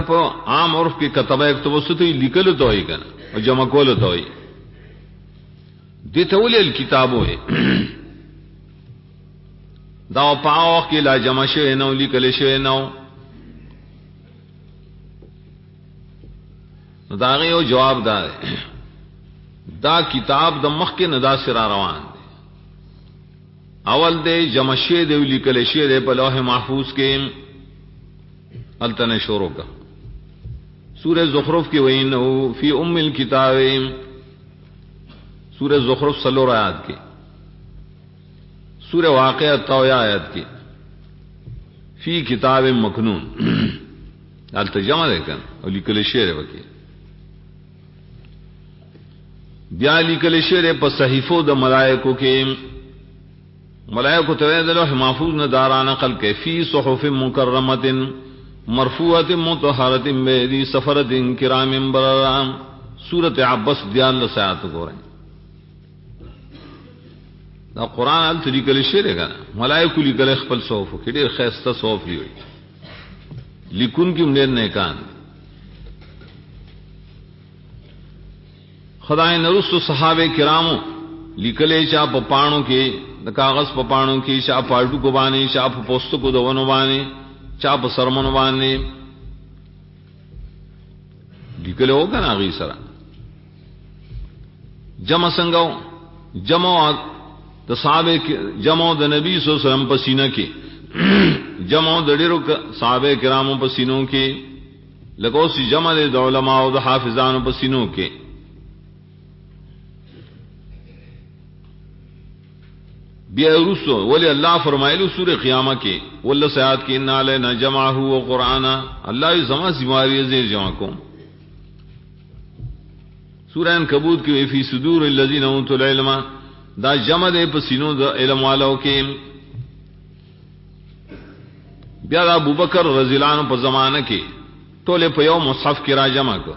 په عام عرف کې کتابه یكتب ستوي لیکل ته وي کنه او جمع کول ته وي دي ته ولې الكتاب وي دا په وخت کې لا جمع شوی نو لیکل شوی نو دا یو جواب دا کتاب د مخ کې ندا سره روان دی اول دې جمع شوی دی لیکل شوی دی په لوح محفوظ کې التنه شروع کا سورہ زخرف کی وینه فی ام الکتاب سورہ زخرف سلور آیات کی سورہ واقعہ تویا آیات کی فی کتاب مکنون التجمع دیکھن اور لکل شعر وکی بیا لکل شعر په صحیفو د ملائکو کې ملائکو ته د لوح محفوظ نه داران نقل کې فی صحف مکرمه مرفوعه مطهره بيدي سفرة کرام بررا سورۃ عبس دیال لسات ګورئ دا قران ال طریقې لشره کنه ملائکه لیکل خپل صحف کې ډېر خاصه صحف لیوي لیکون کې موږ نه کان خدای نرسو صحابه کرامو لیکلې چا په پانو کې د کاغذ په پانو کې چا پاړو کو باندې چا په پوسټ کو دونو باندې چا په سرمن باندې لیکلو کنه غي سره جمع څنګه جمع د صحابه جمع د نبی صلی الله علیه وسلم په سینه کې جمع د ډیرو صحابه کرامو په سینو کې لګو سي جمع د علماء او د حافظانو په سینو کې بیا رسو ولی اللہ فرمائلو سورہ قیامہ کے واللہ سیاد کے انا لینا جمعہ و قرآنہ اللہ زمان زماری زیر جمع کو سورہ انکبوت کی فی صدور الذین اوتوا العلم دا جمع دے پسینوں دا علم والوں کے بیا دا ابوبکر رضی اللہ عنہ پر زمانہ کے تولے پیو مصحف کی را جمع کو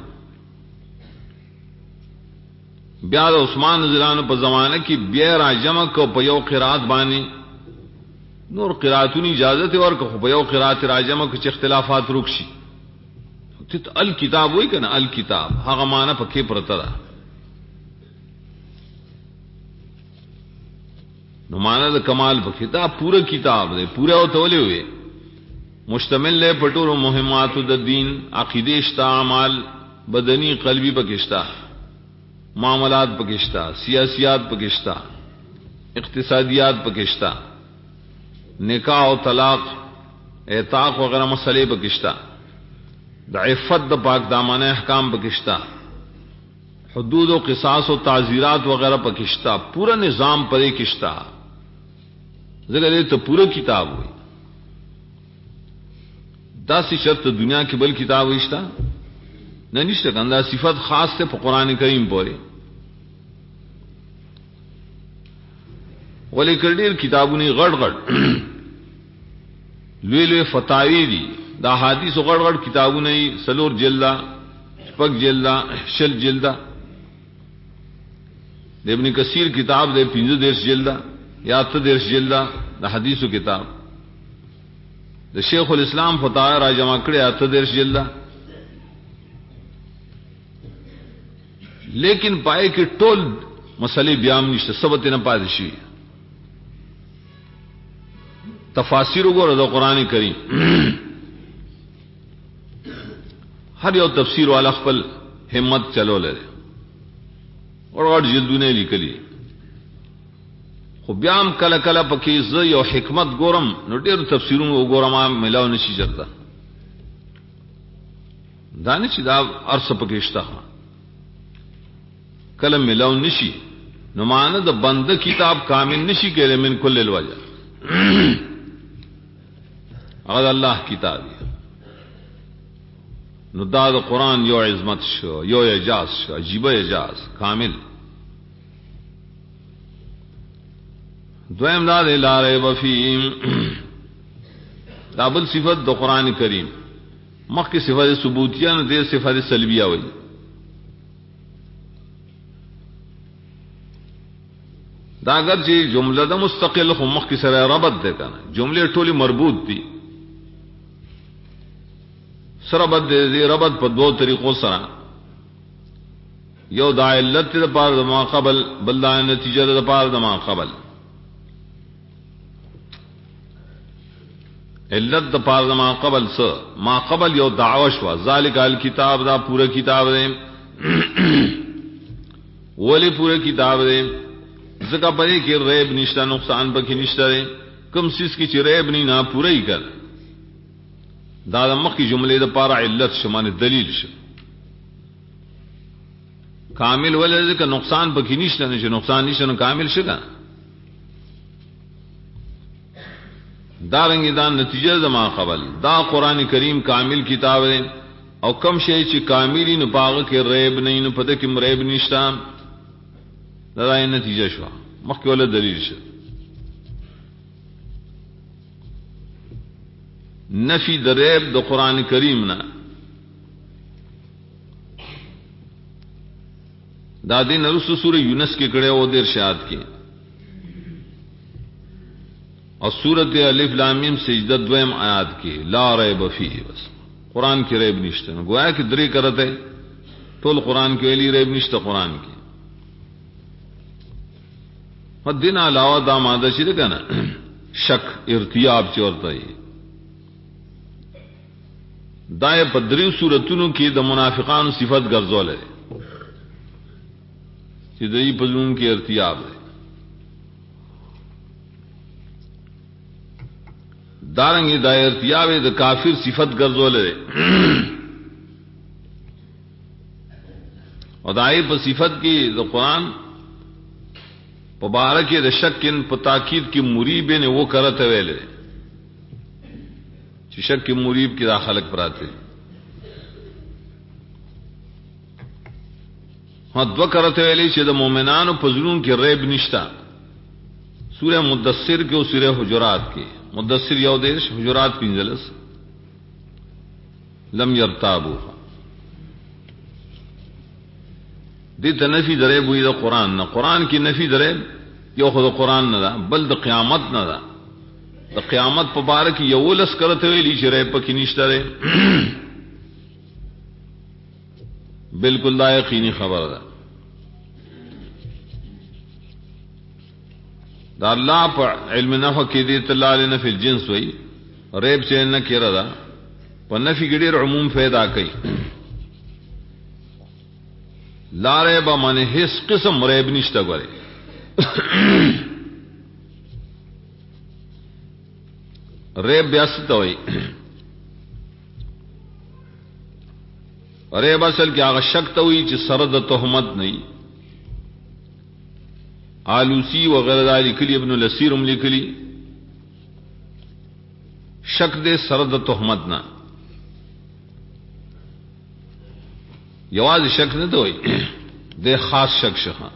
بیا د عثمان رضی اللہ عنہ په زمانہ کې بیا را جمع کو په یو قرات باندې نور قراتونی اجازه ته ورکو په یو قرات را جمع کو چې اختلافات رکشي ته الکتاب وای کنه الکتاب هغه معنی پکې پرته ده نو معنی د کمال پکې دا پورا کتاب دی پورا او تولې وي مشتمل له پټورو مهمات د دین عقیده اشتا اعمال بدنی قلبی پکشتا معاملات پکشتا سیاسیات پکشتا اقتصادیات پکشتا نکاح و طلاق اعتاق وغیرہ مسئلے پکشتا دا عفت دا پاک دامانہ احکام پکشتا حدود و قصاص و تعزیرات وغیرہ پکشتا پورا نظام پرے کشتا ذکر تو پورا کتاب ہوئی دا سی شرط دنیا کی بل کتاب ہوئیشتا نہ نشتا کندہ صفت خاص سے قرآن کریم پورے ولی کردیر کتابونی غڑ غڑ لوی لوی فتاوی دی دا حدیث غڑ غڑ کتابونی سلور جلدہ شپک جلدہ شل جلدہ دے ابن کثیر کتاب دے 15 جلدہ یا 8 جلدہ دا حدیث و کتاب دا شیخ الاسلام فتاوی را جمع کرے 8 جلدہ لیکن پائے کہ ټول مسئلے بیان نشته سبت نه پاتې شي تفاسیر وګوره د قران کریم هر یو تفسیر والا خپل همت چلو لري اور جلدونه لیکلي خو بیا هم کله کله پکې زه یو حکمت ګورم نو ډېر تفسیرونه وګورم ملاو نشي چرته دانه چې دا ارس پکې شته کلم ملاو نشی نو معنی د بنده کتاب کامل نشی کہے من کل الوجہ اگر اللہ کتاب نو دا قرآن یو عظمت شو یو اعجاز شو عجیب اعجاز کامل دویم دا لا ریب فیہ دا بل صفت د قرآن کریم مخ کی صفت ثبوتیہ نو دیر صفت سلبیہ ہوئی دا اگر چې جمله د مستقل خو مخ کې سره ربط ده کنه جمله ټولي مربوط دي سربت دې ربط په دوه طریقو سره یو دا علت د پاره د ما قبل بل دا نتیجه د پاره د ما قبل علت د پاره د ما قبل څه ما قبل یو دعوه شو ذالک الکتاب دا پورا کتاب دی ولی پورا کتاب دی ځکه پدې کې ریب نشته نقصان پکې نشته کوم سیس کې چې ریب نه پوره یې کړ دا د مخکې جملې د پاره علت شمانه دلیل شو کامل ولې ځکه نقصان پکې نشته نه چې نقصان نشته نو کامل شګه دا رنګ دا نتیجه زما قبل دا قران کریم کامل کتاب دی او کم شی چې کاملی نه پاغه کې ریب نه نه پدې کې ریب نشته دا یې نتیجه شو مخکې ول دلیل شو نفی د ریب د قران کریم نه دا دین رسو سورہ یونس کې کړه او د ارشاد کې اور سورۃ الف لام میم سجدہ دویم آیات کې لا ریب فیه بس قران کې ریب نشته گویا کې درې کرته ټول قران کې ویلي ریب نشته قران کې دین علاوه دا ماده شي کنه شک ارتیاب چورته دای په دریو سوراتونو کې د منافقانو صفت ګرځولې چې دای په زوم کې ارتیاب دی دارنګ د ارتیاب د کافر صفت ګرځولې او دای په صفت کې د قران مبارک د شکن په تاکید کې مریب نه و کرته ویلې چې شک کې مریب کې داخلك پراته دو کرته ویلې چې د مؤمنانو په زړونو کې ریب نشتا سورہ مدثر کې او سورہ حجرات کې مدثر یو دیش حجرات 15 لم يرتابوا دې تنفي درې بوې د قران نه قران کې نفي درې یو خو د قران نه ده بل د قیامت نه ده د قیامت په باره کې یو لس کرته ویلې چې رې پکې نشته بالکل دا یقیني خبره ده دا الله په علم نفع کې دې تعالی لنا فی الجنس وی ریب چې نه کړه دا په نفي کې ډېر عموم پیدا کوي لا ریب معنی هیڅ قسم ریب نشته غواړي ریب بیا څه ته وایي ریب اصل کې هغه شک ته وایي چې سره د تهمت نه وي آلوسی وغیرہ ذلك ابن الاسیر هم لیکلی شک دے سرد تهمت نه یواز شک نه دوی دے خاص شک شخه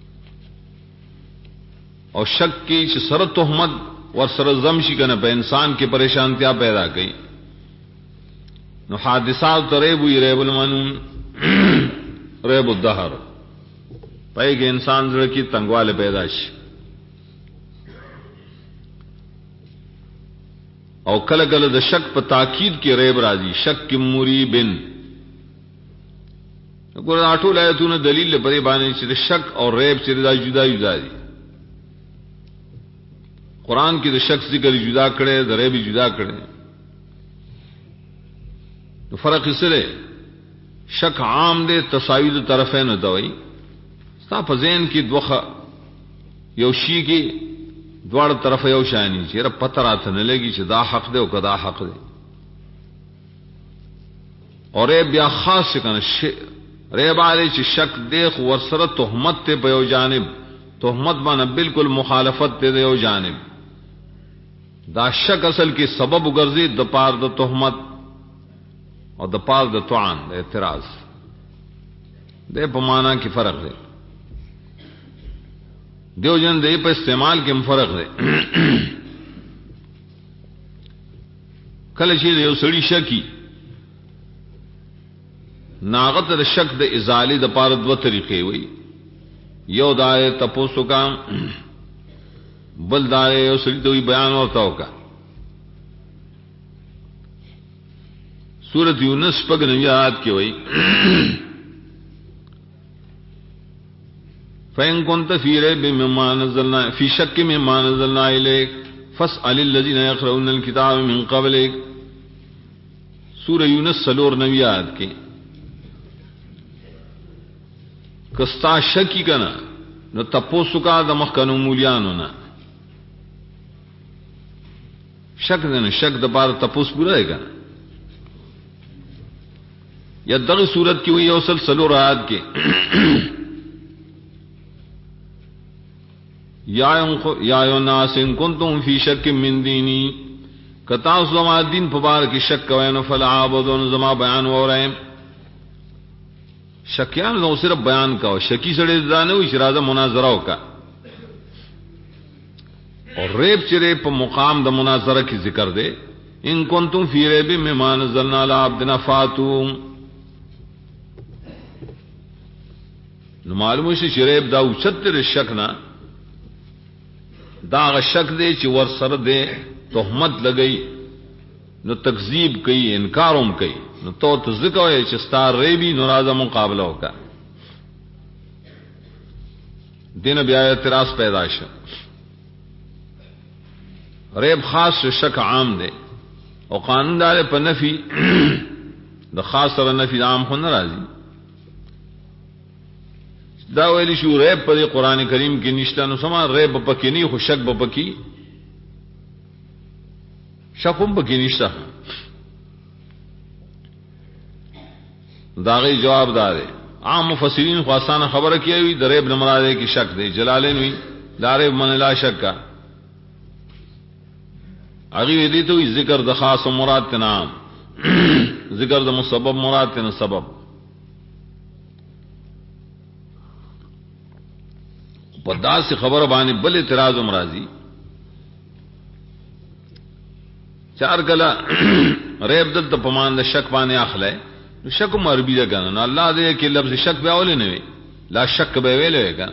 او شک کی چې سرد تهمت ور سر زم شي کنه په انسان کې پریشانتیا پیدا کړي نو حادثات ریب وی ریب المنون ریب الدهر پای کې انسان زړه کې تنگواله پیدا شي او کله کله د شک په تاکید کې ریب راځي شک کې مریبن وګوره ټول آیتونه دلیل لري باندې چې شک او ریب چې دا جدا جدا دي قران کې د شک ذکر جدا کړي د ریب جدا کړي نو فرق یې سره شک عام دي تساوی د طرفین دوی ستا په ذهن کې دوخه یو شی کې دواړه طرف یو شانی چې را پته راته نه لګي چې دا حق دی او کدا حق دی اور بیا خاص کنه ریب علی چې شک دی خو ورسره تهمت ته په یو جانب تهمت باندې بالکل مخالفت ته یو جانب دا شک اصل کې سبب ګرځي د پار د تهمت او د پار د طعن د اعتراض د په معنا کې فرق دی دیو جن دې په استعمال کې فرق دی کله چې یو سړی شکی ناغت د شک د ازاله د پاره دوه طریقې وي یو دا تپوسو کا بل دا یو سړی دوی بیان ورته وکا सूरत यूनुस पग नवियात की वही फ़इन कुन्त फ़ी रैबिम मिम्मा नज़्ज़लना फ़ी शक्किम मिम्मा नज़्ज़लना इलैक फ़स्अलिल लज़ीना यक़रऊनल किताब मिन क़ब्लिक। सूरह यूनुस सलोर नवियात के कस्ता शकी कना न तपोसु का द मखकनु मूलियानो ना शक न शक द बार तपोस पूरा है कना या दग सूरत की हुई औसल सलोर आयत के या नास इन कुंतुम फी शक्किम मिन दीनी कतास जमा दिन पबार की शक वैन फल आबदोन जमा बयान हो रहे हैं शकियान नो सिर्फ बयान का हो शकी सड़े जाने हुई शराजा मुनाजरा का और रेब चिरे पर मुकाम द मुनाजरा की जिक्र दे इन कुंतुम फी रैबिम मिम्मा नज़्ज़लना अला अब्दिना फातूम मालूम से शरेब दा उछत्तर शक ना दाग शक दे ची वर सर दे तोहमत लगई न तकजीब कई इनकारों कई न तो तज़िका है चिस्तार रेबी नराजा मुकाबला होगा दिन ब्याय तिरास पैदाश रेब खास शक आम दे और कानून दारे पर नफी द खास तरह नफी आम हो नाराजी दावेली शू रेब पर कुरान करीम की निष्ठा नु समा रेब बपकी नहीं हो शक बपकी शकुम बकी निष्ठा दागे जवाबदार है आम मुफस्सिरीन को आसान खबर किया हुई दरेब नमरादे की शक दे जलालेन हुई दारेब मन ला शक का आगे दी तो जिक्र द खास मुराद के नाम जिक्र द मुसब्बब मुराद के न सबब पदा से खबर बानी बल इतराज उमराजी चार गला रेब दल तपमान द शक पाने आखला है शक अरबी का ना अल्लाह दे के लफ्ज शक ब्यावले ने ला शक बेवेले का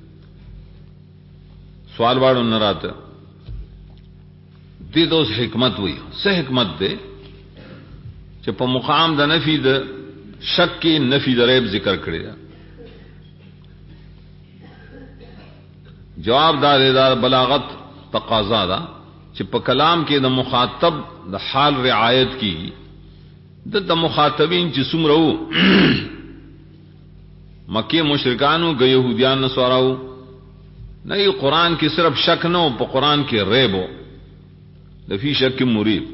सवाल बाड़ न रात दे दो हिकमत हुई से हिकमत दे जब मुकाम द नफी द शक की नफी द रेब जिक्र करेगा जवाबदार बलागत तकाजा चिप कलाम के द मुखातब द हाल रियायत की द मुखातबीन जिसुम रहू मक्के मुशरिकानु ग यहूदियान नसवाराऊ नहीं कुरान की सिर्फ शक न हो कुरान के रेबो लफी शक मुरीब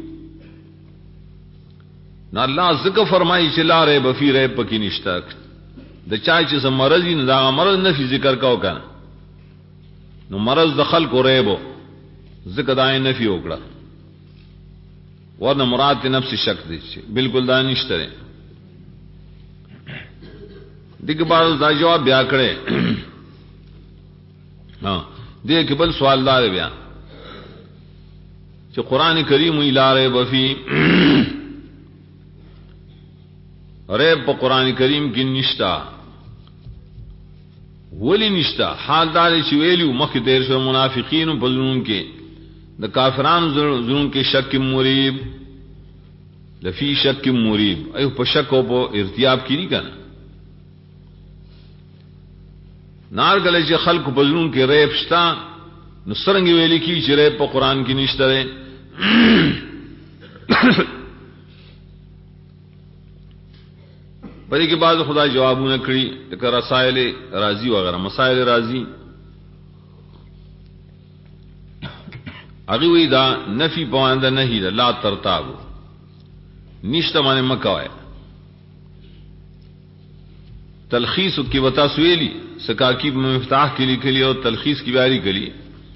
न अल्लाह जिक्र फरमाई चिल्ला रे बफी रे पकी निश्तक द चाय चिस मरज ही न मरज नफी जिक्र का होगा नो मरज दखल को रेबो जिक्र दाए नफी ओकड़ा वरना मुराद के नफ्स शक दीजिए बिल्कुल दानिश तरे दिग बार दा जवाब ब्या करे हाँ दे के बल सवाल दार ब्या जो कुरान करीम इला रे बफी रेब पर कुरान करीम की निष्ठा वली निष्ठा हालदार चिवेलू मख देर से मुनाफिकीन बजून के द काफिरान जुनून के शक की मुरीब लफी शक की मुरीब अयो पर शक हो इर्तियाब की नहीं करना नार गले चे खल्क बजून के रेब शता नुसरंगी वेली की रेब पर कुरान की निष्ठा है परी के बाद खुदा जवाब न करी रसायल राजी वगैरह मसाइल राजी अगी हुई दा नफी पवांदा नहीं दा ला तरताबो निश्ता माने मकाए तलखीस की वता सुएली सकाकीब में मिफ्ताह के लिए और तलखीस की बारी के लिए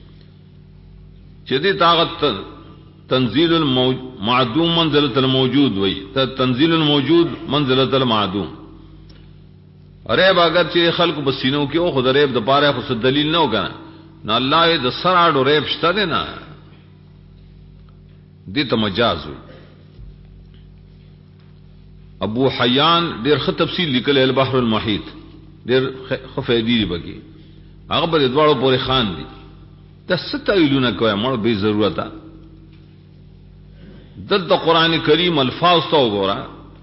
जदी ताकत तंजील मादूम मंजिलत मौजूद वही तंजील मौजूद मंजिलत मादूम रेब अगर चे खल्क बसीनों की खुद रेब दपारा खुद दलील न होगा ना अल्लाह दसराडो रेब शता देना दे तो मजाज हुई अबू हयान देर ख तफसील निकले अलबहर अलमहीत देर खफेदी बगी अकबर द्वाड़ो पोरे खान दी दस तवीलू न कोया मड़ बेजरूरता दद कुरान करीम अल्फाज तो गोरा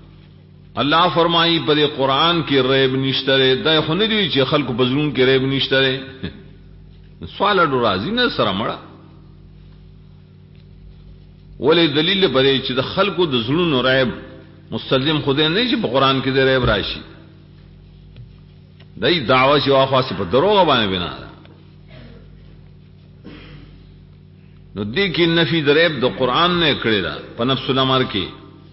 اللہ فرمائی پر قرآن کی ریب نشترے دا خو نه دی چې خلکو بزرون کې ریب نشترے سوال اډو راضی نه سره مړه ولې دلیل پرې چې د خلکو د زړونو ریب مستلزم خدای نه چې په قرآن کې د ریب راشي دای دعوا چې واخاصه په دروغ باندې بنا نو دې کې نفي د ریب د قرآن نه کړی دا په نفس الامر کې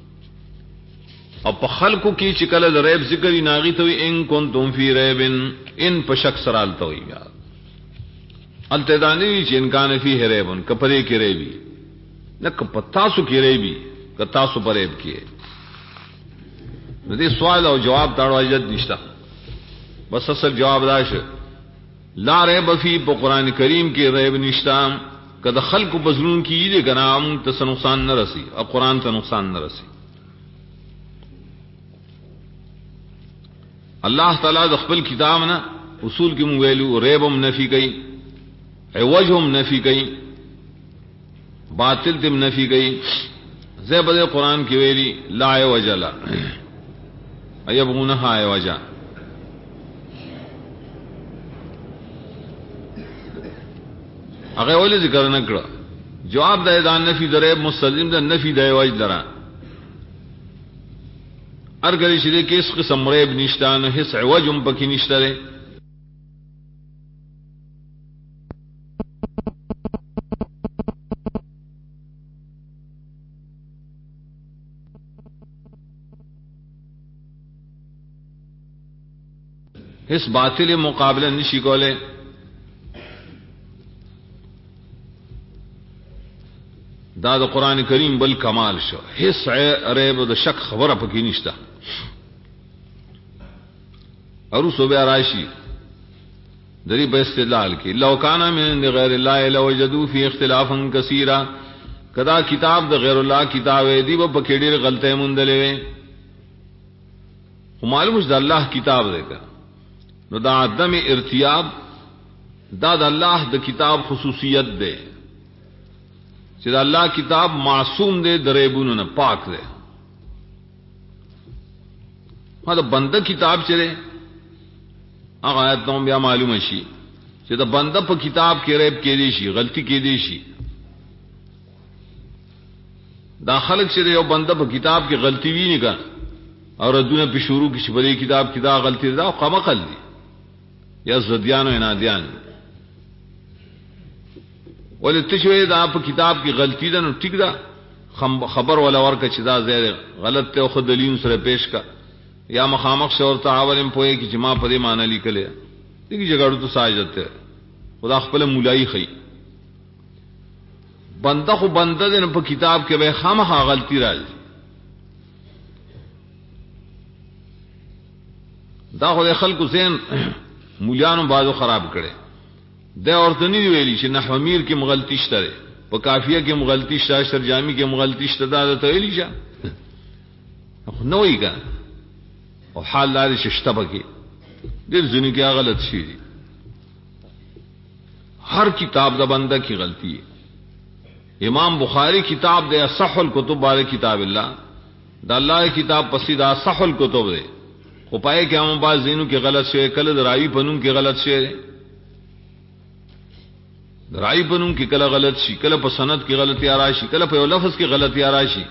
او په خلکو کې چې کله د ریب ذکر ناغي ته ان کنتم فی ریب ان په شک سرال ته وي التدانی چې ان کان فی ریب کپره کې ریبی نه کپتاسو کې ریبی کتاسو پر ریب کې دې سوال او جواب تاړو اجازه نشته بس اصل جواب راشه لا ریب فی په قران کریم کې ریب نشته کله خلق بزرون کی دې ګنام ته نقصان نه رسی او قران ته نقصان نه رسی الله تعالی د خپل کتاب نه اصول کې مونږ ویلو ریبم نفي کوي عوجهم نفي کوي باطل تم نفي کوي زبر قران کې ویلي لا عوجلا ايبغونها عوجا هغه ولې ذکر نه کړ جواب د اذان نفي درې مستلزم د نفي د عوج درا ارګری چې کې اس قسم ریب نشتان هیڅ عوجم پکې نشته اس باطل مقابله نشي کوله دا د قران کریم بل کمال شو هیڅ ریب د شک خبره پکې نشته اور سو بیا راشي دری په استدلال کې لو کان من غیر الله لوجدوا فی اختلافا کثیرا کدا کتاب د غیر الله کتاب دی په پکې ډېر غلطۍ مونډلې وي معلوم د الله کتاب دی نو دا عدم ارتیاب دا د الله د کتاب خصوصیت ده چې د الله کتاب معصوم دی دریبونو نه پاک دی دا بنده کتاب چره هغه آیت نو بیا معلوم شي چې دا بنده په کتاب کې ریب کې دی شي غلطی کې دی شي دا خلق چې یو بنده په کتاب کې غلطی وی نه کا اور ادونه په شروع کې شبري کتاب کې دا غلطی دا قمقل دی یا زدیان او انادیان ولې تشوي دا په کتاب کې غلطی ده نو ټیک ده خبر ولا ورکه چې دا زیاده غلط ته خو دلیل سره پیش کا یا مخامخ سے اور تعاون پوئے کی جما پدې معنی لیکلې دغه جګړو ته ساجت ده خدا خپل مولای خي بنده خو بنده دې په کتاب کې به خامخا غلطی راځي دا خو خلکو زین مولیانو بازو خراب کړي دا اورته نه ویلي چې نحو امیر کې مغلطی شته په کافیه کې مغلطی شته شرجامی کې مغلطی شته دا ته ویلي شه نو وی کا او حال لري ششته پکې دې ځنی کې غلط شي ہر کتاب دا بندہ کی غلطی ہے امام بخاری کتاب دے اصح الکتب والے کتاب اللہ دا اللہ کتاب پسید اصح الکتب دے خو پائے کہ ہم بعض زینوں کی غلط شے کل راوی پنوں کی غلط شے راوی پنوں کی کل غلط شی کل په سند کی غلطی آراشی کل په لفظ کی غلطی آراشی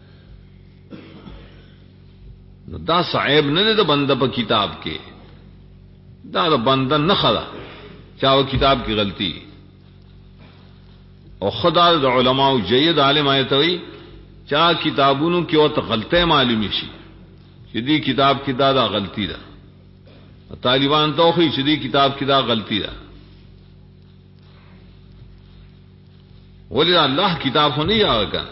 دا صعیب نه ده بندہ په کتاب کې دا بندہ نه خلا چاو کتاب کی غلطی او خدا د علماء جید عالم ایتوی چا کتابونو کې او ته غلطه معلومی شي چې دې کتاب کې دا غلطی ده طالبان توخی چې دې کتاب کې دا غلطی ده ولی الله کتاب خو نه یاګه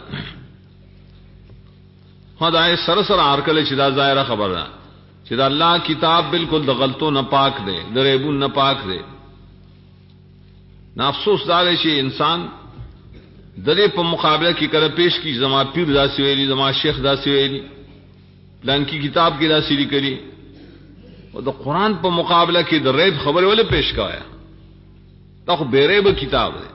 خدای سره سره ارکل چې دا ظاهره خبر ده چې دا الله کتاب بالکل د غلطو نه پاک دی د ریبون نه پاک دی نه افسوس دار شي انسان د دې په مقابله کې کړه پیش کی زما پیر داسې ویلي زما شیخ داسې ویلي پلان کی کتاب کې داسې لیکلي او د قران په مقابله کې د ریب خبر ولې پیش کایا دا خو بیریب کتاب دی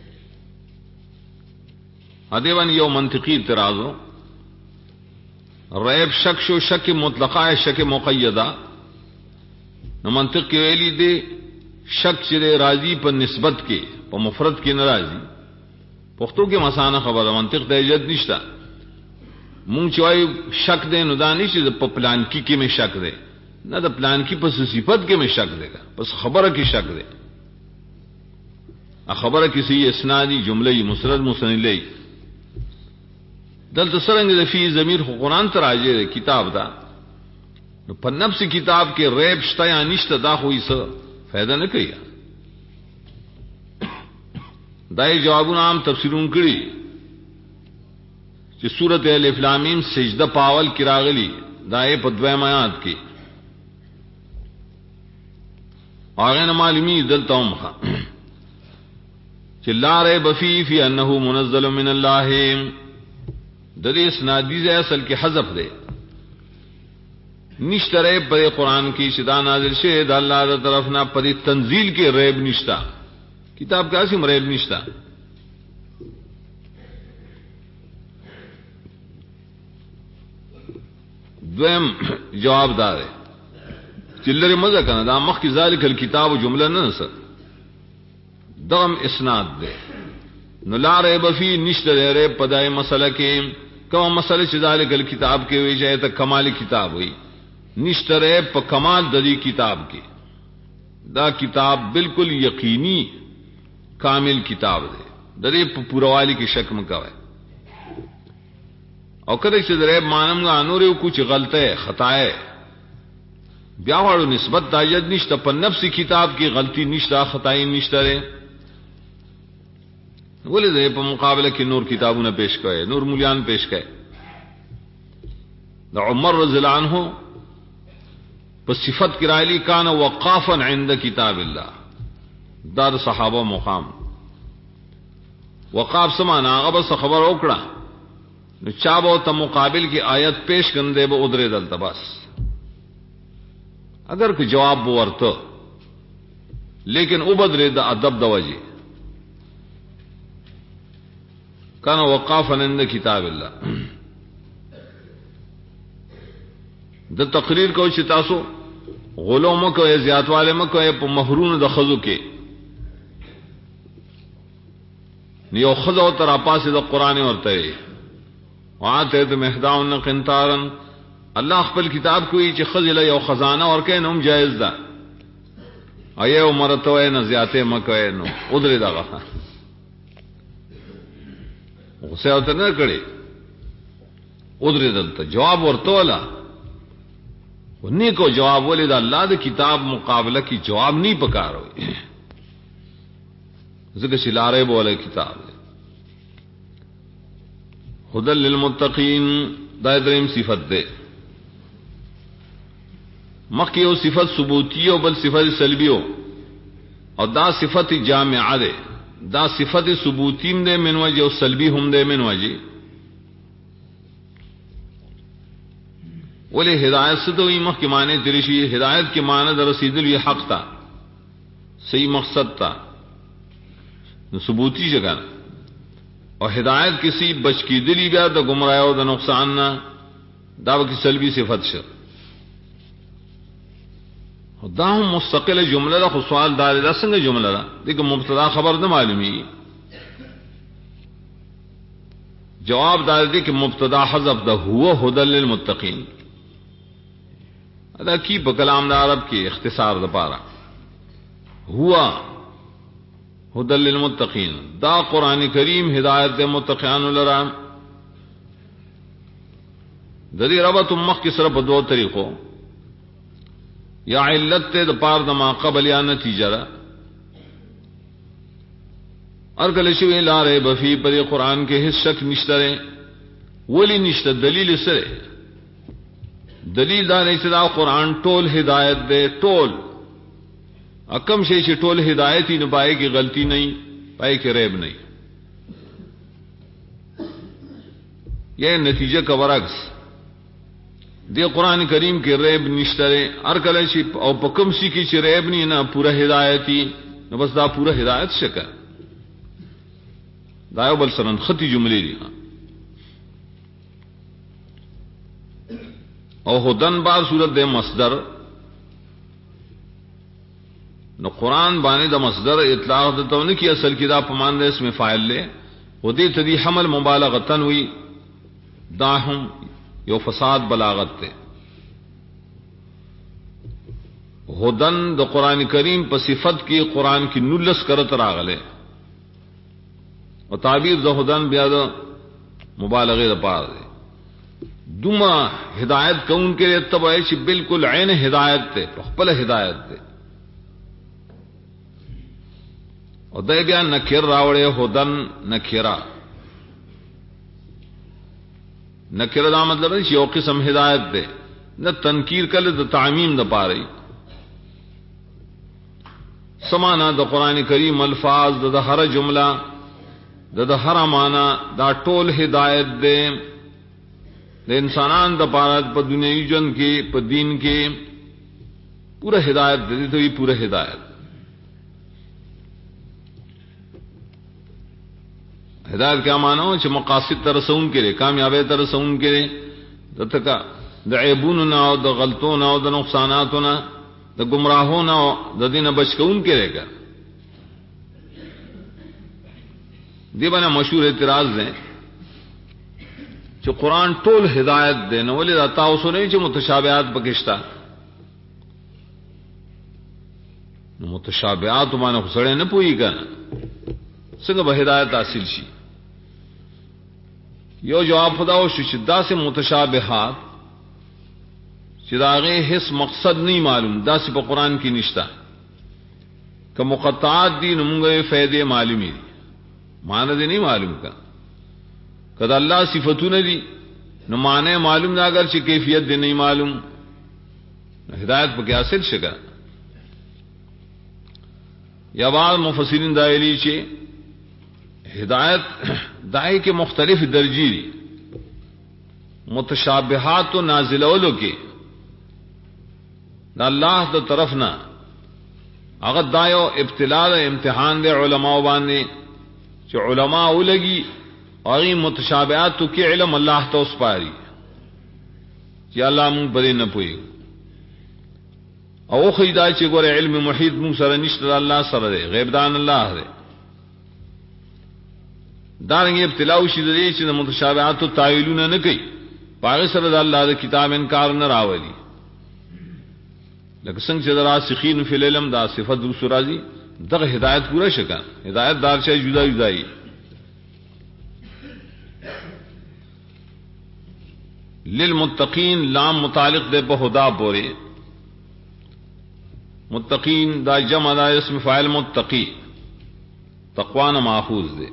ادیوان یو منطقی اعتراض ریب شک شو شک مطلقہ ہے شک مقیدہ نو منطق کې ویلي دي شک چې راضی پر نسبت کې په مفرد کې ناراضي پښتو کې مسانه خبره منطق ته اجازه نشته مونږ چې وایو شک دې نو دانی چې په پلان کې مې شک دی نه د پلان کې په صفت کې مې شک دی بس خبره کې شک دی خبره کې سي اسنادي جمله مسند مسند لې دلته سرنګ د فی ضمیر قرآن ته راځي کتاب دا نو په نفس کتاب کې ریب شته یا نشته دا خو یې څه فائدہ نه کوي دای جوابونه عام تفسیرون کړي چې سورته الف لام میم سجده پاول کې راغلي دای په دویم آیات کې هغه نه معلومی دلته هم چې لا ریب فی انه منزل من الله د دې اسنادی اصل کې حذف دی نشته ریب پر قرآن کی شدا نازل شه د الله تعالی طرف نه پر تنزیل کې ریب نشتا کتاب کا اسم ریب نشتا دویم جواب دار ہے چلره مزه کنه دا مخ کی ذالک الکتاب جمله نه نس دغم اسناد ده نو لا ریب فی نشته ریب پدای مسله کې کوم مسله چې ذالک الکتاب کې وی جائے ته کمال کتاب وی نشتره په کمال د دې کتاب کې دا کتاب بالکل یقینی کامل کتاب دی د دې په پوروالی کې شک مکوي او کله چې درې مانم غانور یو کوم غلطه ہے خطا ہے بیا وړو نسبت دایت نشته په نفس کتاب کې غلطی نشته خطای نشته ولې دې په مقابله کې نور کتابونه پیش کړي نور مولیان پیش کړي د عمر رضی الله عنه په صفت کې راځي کان وقافا عند کتاب الله دا صحابه مقام وقاف سمانا هغه بس خبر وکړه نو چا به ته مقابل کی آیت پیش کندې به ادره دلته بس اگر که جواب ورته لیکن وبدره د ادب د وجه کان وقافا عند کتاب الله د تقریر کو چې تاسو غلو مکو یا زیاتواله مکو په محرون د خزو کې نیو خزو تر پاسه د قران ورته واته د مهداون قنطارن الله خپل کتاب کوي چې خزله یو خزانه ورکه نوم جایز ده ايه عمرته نه زیاته مکو نو ودري دغه غصه او ته نه کړي ودري دلته جواب ورته ولا ونی کو جواب ولید اللہ دے کتاب مقابلہ کی جواب نہیں پکار ہوئی ذکر شلارے بولے کتاب ہدل للمتقین دائدریم صفت دے مخی و صفت ثبوتی و بل صفت سلبی ہو اور دا صفت جامعہ دے دا صفت ثبوتیم دے من وجہ و سلبی ہم دے من وجہ ولی ہدایت سے تو مخ کے معنی درشی ہدایت کے معنی در رسیدل یہ حق تھا صحیح مقصد تھا ثبوتی جگہ اور ہدایت کسی بچ کی دلی بیا دا گمراہ دا نقصان نہ دعوی کی سلبی صفت سے دا ہم مستقل جملہ دا خود سوال دار دا سنگ جملہ دا دیکھ مبتدا خبر نہ معلومی جواب دار دے کہ مبتدا حذف دا ہوا ہدل للمتقین ادا کی بکلام دا عرب کی اختصار دا پارا ہوا ہدل للمتقین دا قرآن کریم ہدایت متقیان لرا دری ربط مخ کی صرف دو طریقوں یا علت تے دا پار دا ما قبل یا نتیجہ دا ارکل شوی لا ریب فی پر قرآن کے حص شک نشترے ولی نشتر دلیل سرے دلیل دا نہیں دا قرآن ٹول ہدایت دے ٹول اکم شے سے ٹول ہدایت ہی نہ پائے کہ غلطی نہیں پائے کہ ریب نہیں یہ نتیجہ کا برعکس دے قرآن کریم کے ریب نشترے ارکل شی او پکم سی کی چھ ریب نہیں نہ پورا ہدایتی نہ بس دا پورا ہدایت شکا دایو بل سرن خطی جملے دی او هدن با صورت د مصدر نو قرآن باندې د مصدر اطلاق د تونه کی اصل کی دا پمان د اسم فاعل له ودی تدی حمل مبالغتن وی داهم یو فساد بلاغت ته هدن د قران کریم په صفت کې قران کی نلس کرت راغله او تعبیر د هدن بیا د مبالغه د پاره دوما ہدایت کون کے اتباع چې بالکل عین ہدایت ته خپل ہدایت ته او دای بیا نکر راوړې هدن نکرا نکرا دا مطلب چې یو قسم ہدایت ده نه تنکیر کله د تعمیم د پاره سمانا د قران کریم الفاظ د هر جمله د هر معنا دا ټول ہدایت ده د انسانان د پاره په دنیوي ژوند کې په دین کې پورا ہدایت دې ته پورا ہدایت ہدایت کیا مانو چې مقاصد تر رسون کې کامیابی تر رسون کې دتکا د عیبونو او د غلطونو او د نقصاناتونو د گمراهونو د دینه بچکون کې رهګا دی باندې مشهور اعتراض ده چې قران ټول ہدایت دی نو ولې راته اوسو نه چې متشابهات پکښتا نو متشابهات باندې خسړې نه پوي کنه څنګه به ہدایت حاصل شي یو جواب خدا او چې داسې متشابهات چې داغه هیڅ مقصد نه معلوم داسې په قران کې نشتا که مقطعات دي نو موږ فائدې معلومي معنی دې نه معلوم کا کدا الله صفاتونه دي نو معنی معلوم نه اگر چې کیفیت دې نه معلوم ہدایت په کې حاصل شګه یا بعض مفسرین دایلی چې ہدایت دای کې مختلف درجی دي متشابهات و نازلولو کې دا الله د طرف نه هغه دایو ابتلاء امتحان دے علماء باندې چې علماء ولګي هغه متشابهات کې علم الله ته وسپاري چې الله مونږ بلې نه پوي او خیدا چې ګوره علم محیط مونږ سره نشته الله سره دی غیب دان الله دی دارنګ ابتلاء شي د دې چې متشابهات او تعویلونه نه کوي پاره سره د الله د کتاب انکار نه راولي لکه څنګه چې راسخین فی العلم دا صفات د راضی دغه ہدایت پورا شکا ہدایت دار شي جدا جدائی للمتقین لام متعلق دے په خدا پورے متقین دا جمع دا اسم فاعل متقی تقوا نه ماخوذ دے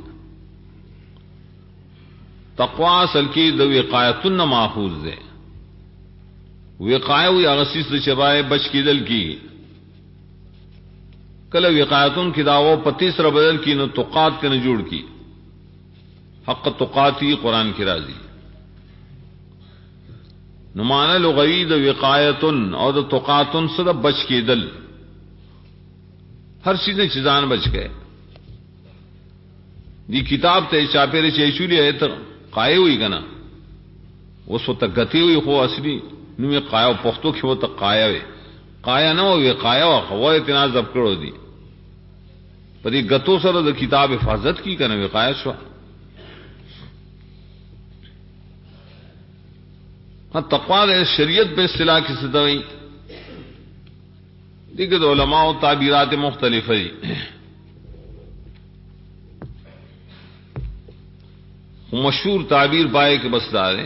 تقوا اصل کی د وقایتن ماخوذ دے وقایه وی اغسیس د شبای بچ کیدل کی کله وقایتن کی داو پتی سره بدل کی نو تقات کنه جوړ کی حق تقاتی قران کی راضی نو معنی لغوی د وقایتن او د تقاتن سره بچ کیدل ہر چیز نے چیزان بچ گئے دی کتاب ته چاپیره چي شولې ایت قای ہوئی کنا اوس وت غتی ہوئی خو اصلي نو قایو پختو کې وت قایوي قایا نه وي قایو خو اتنا زب کړو دي پدې غتو سره د کتاب حفاظت کی کنه وقایه شو تقوا د شریعت په اصطلاح کې ستوي دیگر علماء و تعبیرات مختلف ہے مشہور تعبیر پائے کہ بس دارے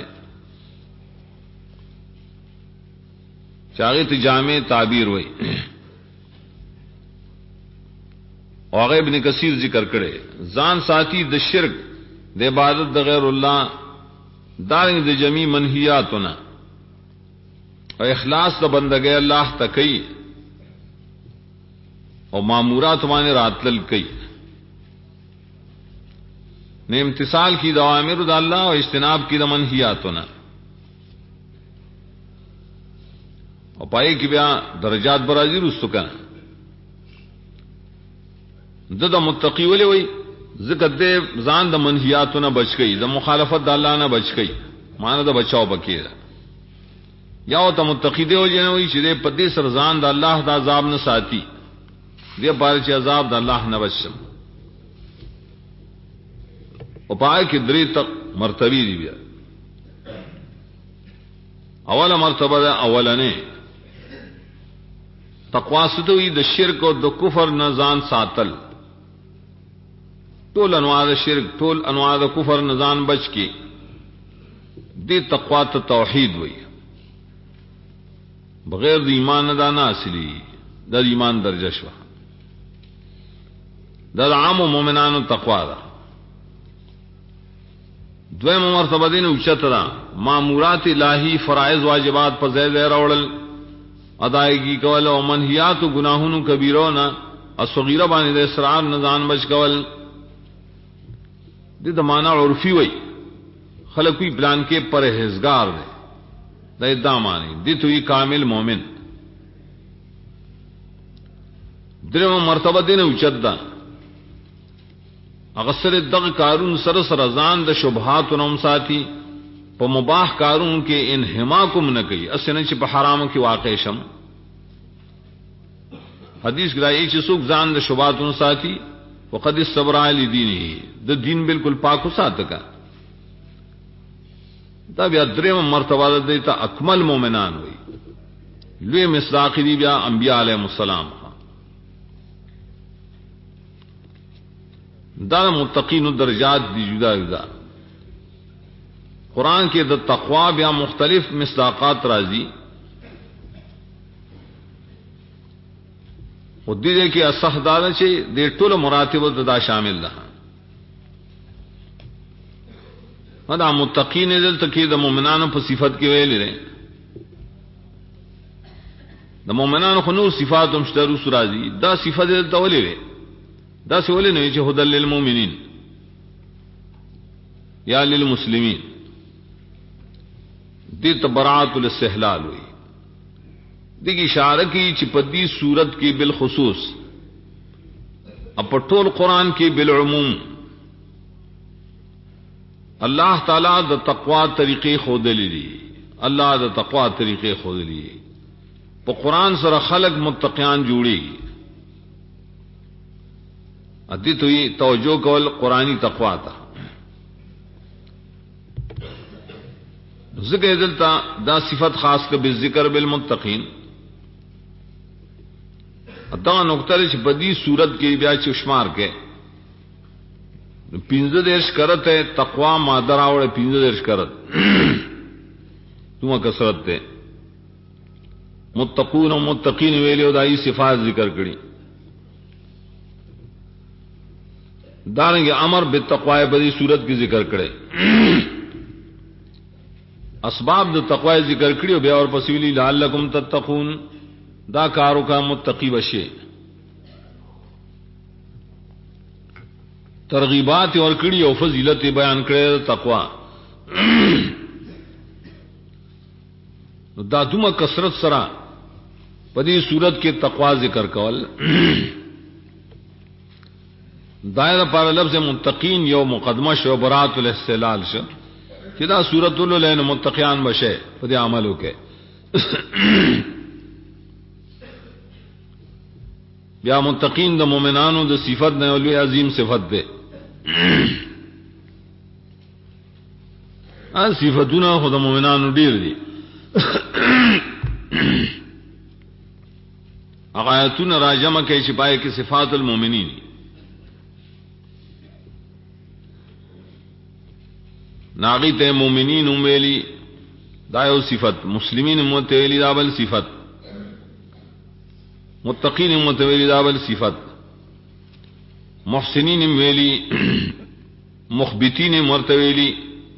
چاغت جامع تعبیر ہوئی اور ابن کثیر ذکر کرے زان ساتھی د شرک د عبادت د غیر اللہ دارنگ د جمی منہیاتنا اور اخلاص د بندگی اللہ تکئی اور مامورات مانے راتل کئی نے امتصال کی دوامر د اللہ اور اجتناب کی منہیاتنا اور پائے کی بیا درجات برازی رستکا د متقی ولی وی ذکر دے زان د منہیاتنا بچ گئی د مخالفت د اللہ نہ بچ گئی مانا د بچاؤ بکی یا او ته متقی دی وجنوي چې په دې سر ځان د الله د عذاب نه ساتي دې بار چې عذاب د الله نه بچم او پای کې درې تک مرتبه دی بیا اوله مرتبه ده اولنې تقوا ستوي د شرک او د کفر نه ځان ساتل ټول انواع د شرک ټول انواع د کفر نه ځان بچ کی دې تقوا ته توحید وایي بغیر د ایمان نه دانا اصلي د ایمان درجه شو د عام مؤمنانو تقوا ده دویم مرتبه دین اوچترا مامورات الہی فرائض واجبات پر زیر راوړل ادائیگی کول او منهیات و گناہونو کبیرونه الصغیره باندې د اسرار نزان بچ کول دې د معنا عرفي وای خلک وی پلان کې پرهیزګار دی د ادمانی دې توي کامل مؤمن دریم مرتبه دین اوچتدا اغسر دغ کارون سر سر ځان د شبهات نوم ساتي په مباح کارون کې انهماکم نه کوي اسنه چې په حرامو کې واقع شم حدیث راځي چې څوک ځان د شبهات نوم ساتي وقد الصبر علی دینه د دین بالکل پاک وساتګه دا بیا دریم مرتبه ده ته اکمل مؤمنان وي لوی مصداق دی بیا انبیاء علیهم السلام دا متقین درجات دی جدا جدا قرآن کے د تقوا بیا مختلف مصداقات راضی او دې کې اصح دا چې د ټولو مراتب دا شامل ده دا متقین دل تکي د مؤمنانو په صفت کې ویل لري د مؤمنانو خو نور صفات هم شته رسو راضی دا صفت دل تولې دا سوال نه چې هدل للمؤمنین یا للمسلمین دې تبرات الاستحلال وي دغه اشاره کی چې په دې صورت کې بالخصوص په ټول قران کې بالعموم الله تعالی د تقوا طریقې خودلې دي الله د تقوا طریقې خودلې په قران سره خلق متقیان جوړي ادي توي توجه کول قرآنی تقوا ته ذکر دلتا دا صفت خاص کا بالذکر بالمتقین ادا نقطه چې بدی صورت کې بیا چې شمار کې 15 کرت ہے تقوا مادر راوړ 15 کرت تومه کثرت ته متقون او متقین ویلو دای صفات ذکر کړي دارنگے امر بالتقوی بدی صورت کی ذکر کرے اسباب د تقوی ذکر کړي بیا اور پسویلی لعلکم تتقون دا کارو کا متقی بشے ترغیبات اور کړي او فضیلت بیان کړي تقوا دا دومره کثرت سره بدی صورت کې تقوا ذکر کول دائره پر لفظ متقین یو مقدمه شو برات الاستلال شو چې دا سورۃ اللین متقیان بشه په دې عملو کې بیا متقین د مؤمنانو د صفات نه لوی عظیم صفت ده صفاتونه خو د مؤمنانو ډیر دي آیاتونه راجمه کوي چې پای کې صفات المؤمنین ناغی تے مومنین ویلی دا یو صفت مسلمین متویلی دا بل صفت متقین متویلی دا بل صفت محسنین ویلی مخبتین مرتویلی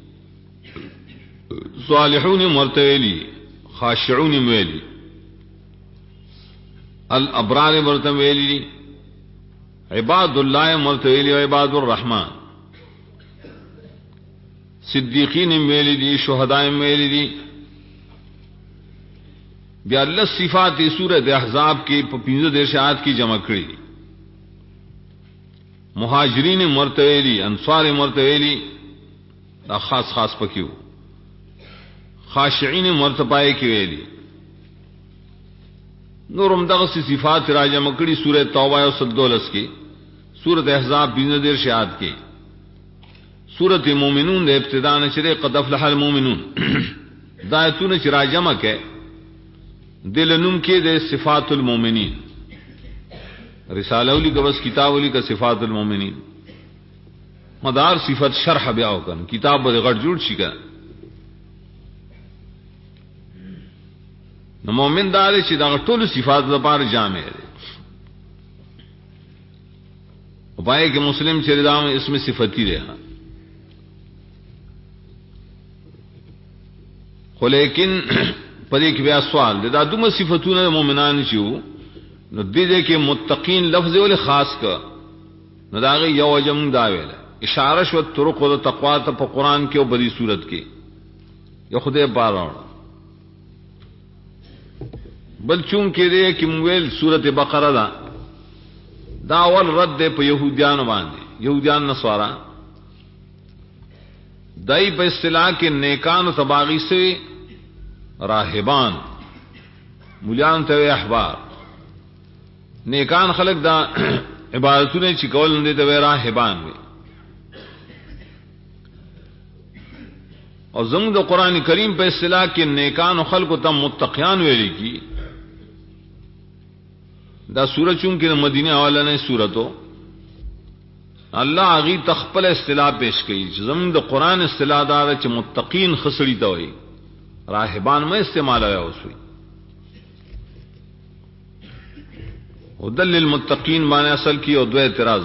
صالحون مرتویلی خاشعون ویلی الابرار مرتویلی عباد اللہ مرتویلی و عباد الرحمن صدیقین ویلی دی شہداء ویلی دی بیا اللہ صفات سورۃ احزاب کی 15 ارشاد کی جمع کړي مہاجرین مرتویلی انصار مرتویلی دا خاص خاص پکیو خاشعین مرتبه کې ویلي نورم دغه صفات راجم کړي سوره توبه او 12 کې سوره احزاب 15 شهادت کې سوره مومنون د ابتداء نشره قد افلح المؤمنون دایتونه چې راجم کې دلنوم کې د صفات المؤمنین رساله ولي کا بس کتاب ولي کا صفات المؤمنین مدار صفت شرح بیا وکړه کتاب به غټ جوړ شي کا نو مومن دار چې دا ټول صفات لپاره جامع دي او پای کې مسلم چې دام اسم صفتی دی خو لیکن پدې کې بیا سوال دی دا دومره صفاتونه مؤمنان شو نو دې کې متقین لفظ ول خاص کا نو دا غي یو جمع دا ویل اشاره شو طرق او تقوا ته په قران کې او بری صورت کې یو خدای بارو بل چون کې دې کې مویل سورته بقره دا اول رد په يهوديان باندې يهوديان نصارا دای په اصطلاح کې نیکان او تباغي سے راهبان مولیان ته احبار نیکان خلق دا عبادتونه چې کول نه ته راهبان وي او زموږ د قران کریم په اصطلاح کې نیکان او خلق ته متقیان ویل کی دا سورۃ چون کې مدینه حواله نه سورتو الله غي تخپل اصطلاح پیش کړي چې زموږ د قران اصطلاح دار چې متقین خسړی ته وي راهبان مې استعمال وي اوسوي ودل للمتقین باندې اصل کی او دوه اعتراض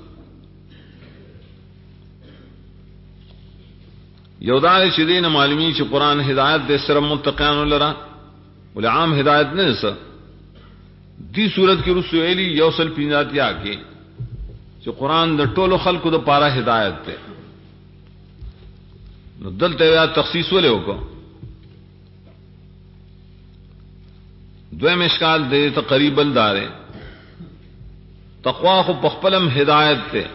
یو دا چې دین معلومی چې قران هدایت د سره متقین لرا ول عام هدایت نه سره دی صورت کې رسولی یوصل پیناتیا کې چې قران د ټولو خلقو د پاره هدایت ده نو دلته یا تخصیص ولې وکړو دوه مشکال دې تقریبا داره تقوا خو په خپلم هدایت ده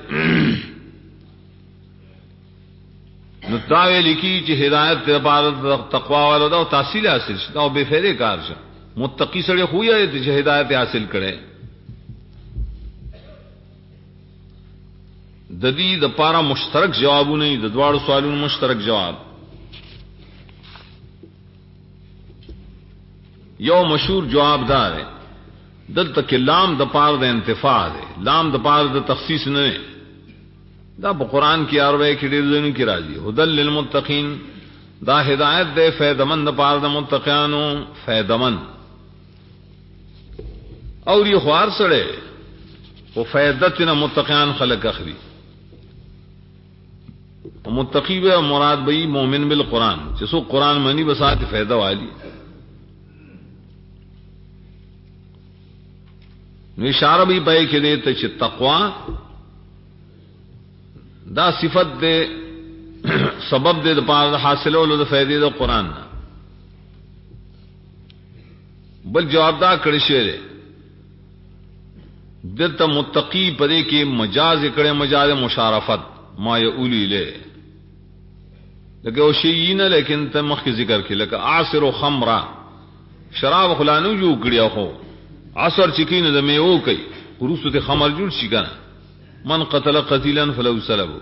نو تاوی لکی چې هدایت ته پاره تقوا ولدا او تحصیل حاصل شي او به فائدې کار شه متقی سره خو یې چې هدایت حاصل کړي د دې د پاره مشترک جوابونه د دواړو سوالونو مشترک جواب یو مشهور جواب دار دلته کې لام د پاره د انتفاع ده لام د پاره د تخصیص نه دا په قران کې اروي کې ډېر ځینو کې راځي هدل للمتقین دا هدایت ده فیدمن د پاره د متقینو فیدمن اور یہ خوار سڑے وہ فیدتنا متقیان خلق اخری متقی و مراد بئی مومن بالقرآن جسو قرآن منی بسات فیدہ والی نو اشارہ بھی پائے کہ دیتے چھ تقوی دا صفت دے سبب دے دا پار حاصلو لو دا فیدے دا قرآن بل جواب دا کڑشے دے دلته متقی پدې کې مجاز کړه مجاز مشارفت ما یؤلی له لکه او شیینه لیکن ته مخ کې ذکر کې لکه عاصر و خمره شراب خلانو جو کړیا خو عصر چکینه د میو کوي ورسته خمر جوړ شي کنه من قتل قتیلا فلو سلب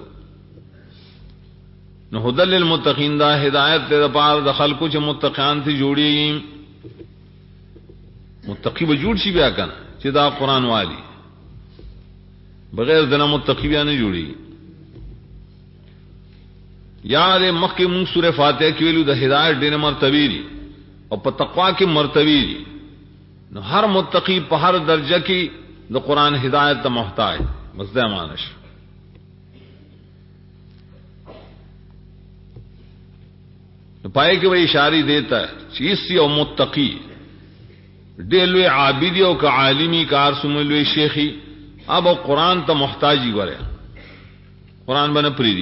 نو هدل للمتقین دا هدایت ته پاره د خلکو چې متقین ته جوړي متقی به جوړ شي بیا کنه چې دا قران والی بغیر دنا متقی بیا نه جوړي یا دې مخکې موږ سورې فاتحه کې ویلو د هدایت ډېر مرتبه دي او په تقوا کې مرتبه دي نو هر متقی په هر درجه کې د قران هدایت ته محتاج مزده مانش نو پای کې وی اشاره دیتا ہے چې سی او متقی ډېر عابد او که عالمی کار سملوي شیخی اب قرآن ته محتاجی وره قرآن باندې پریدي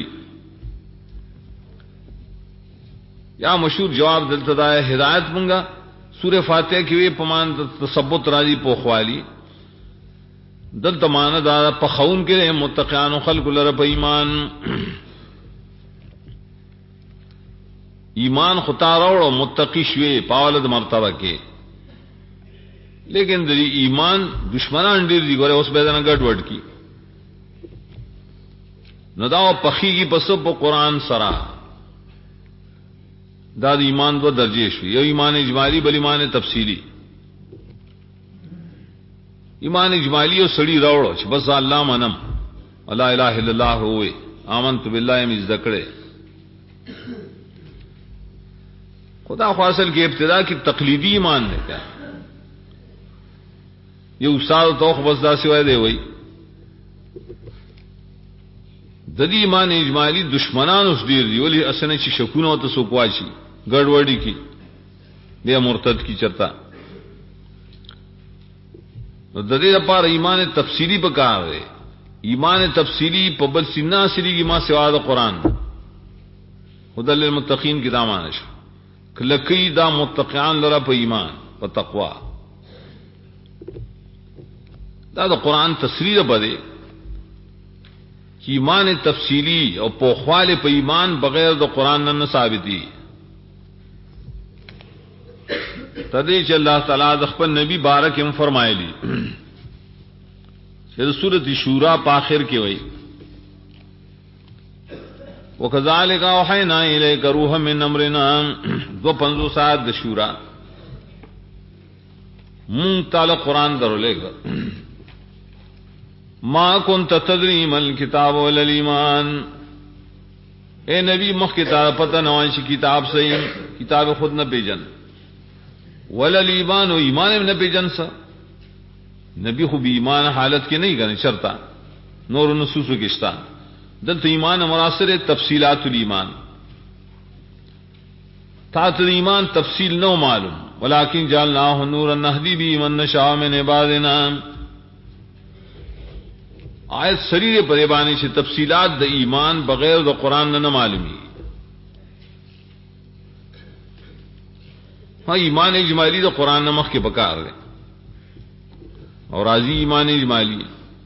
یا مشهور جواب دلته دا هدایت مونږه سوره فاتحه کې وی پمان تثبت راځي په خوالی دلته معنا دا په خون کې متقین خلق لره په ایمان ایمان خطا راوړو متقی شوي پاولد مرتبه کې، لیکن د ایمان دشمنان ډیر دي. ګوره اوس به دا ګډ وډ کی نو دا پخیږي پس په قران سره. دا د ایمان دو درجه شوي، یو ایمان اجمالی بل ایمان تفصیلی. ایمان اجمالی او سړی راوړو چې بس الله منم، لا اله الا الله هو، آمنت بالله می ذکر. خدا خو اصل کې ابتدا کې تقلیدی ایمان نه کړ. یو استاد توخ بس دا سوای دی وای د دې ایمان اجمالی دشمنان اوس ډیر دی، ولی اسنه چې شکونه او تاسو کواشي ګډوډي کی بیا مرتد کی چرتا. نو د دې لپاره ایمان تفصیلی پکار دی. ایمان تفصیلی په بل سینا سریږي ما سوا د قران. هدل للمتقین کی دامانش کلکی دا متقیان لرا په ایمان په تقوا. دا د قران تفسیر بده چې ایمان تفصیلی او په خواله په ایمان بغیر د قران نه ثابتي. تدې چې الله تعالی د خپل نبی بارک هم فرمایلی چې سورۃ شورا په اخر کې وایي وکذالک اوحینا الیک روحا من امرنا. 250 ساعت د شورا مون تعالی قران درولېګ. ما كنت تدري ما الكتاب ولا الايمان. اے نبی مخ کتاب پتہ نہ وانش کتاب صحیح کتاب خود نہ پیجن ولا الايمان و ایمان نہ پیجن سا. نبی خو بھی ایمان حالت کے نہیں کرنے شرطا نور نصوص کشتا دلت ایمان مراسر تفصیلات الایمان تات ایمان تفصیل نو معلوم ولكن جعلناه نورا نهدي به من نشاء من عبادنا. آیت سریر پریبانی سے تفصیلات د ایمان بغیر د قرآن نہ معلومی. ہاں ایمان اجمالی د قرآن نمخ کے بکار ہے اور راضی ایمان اجمالی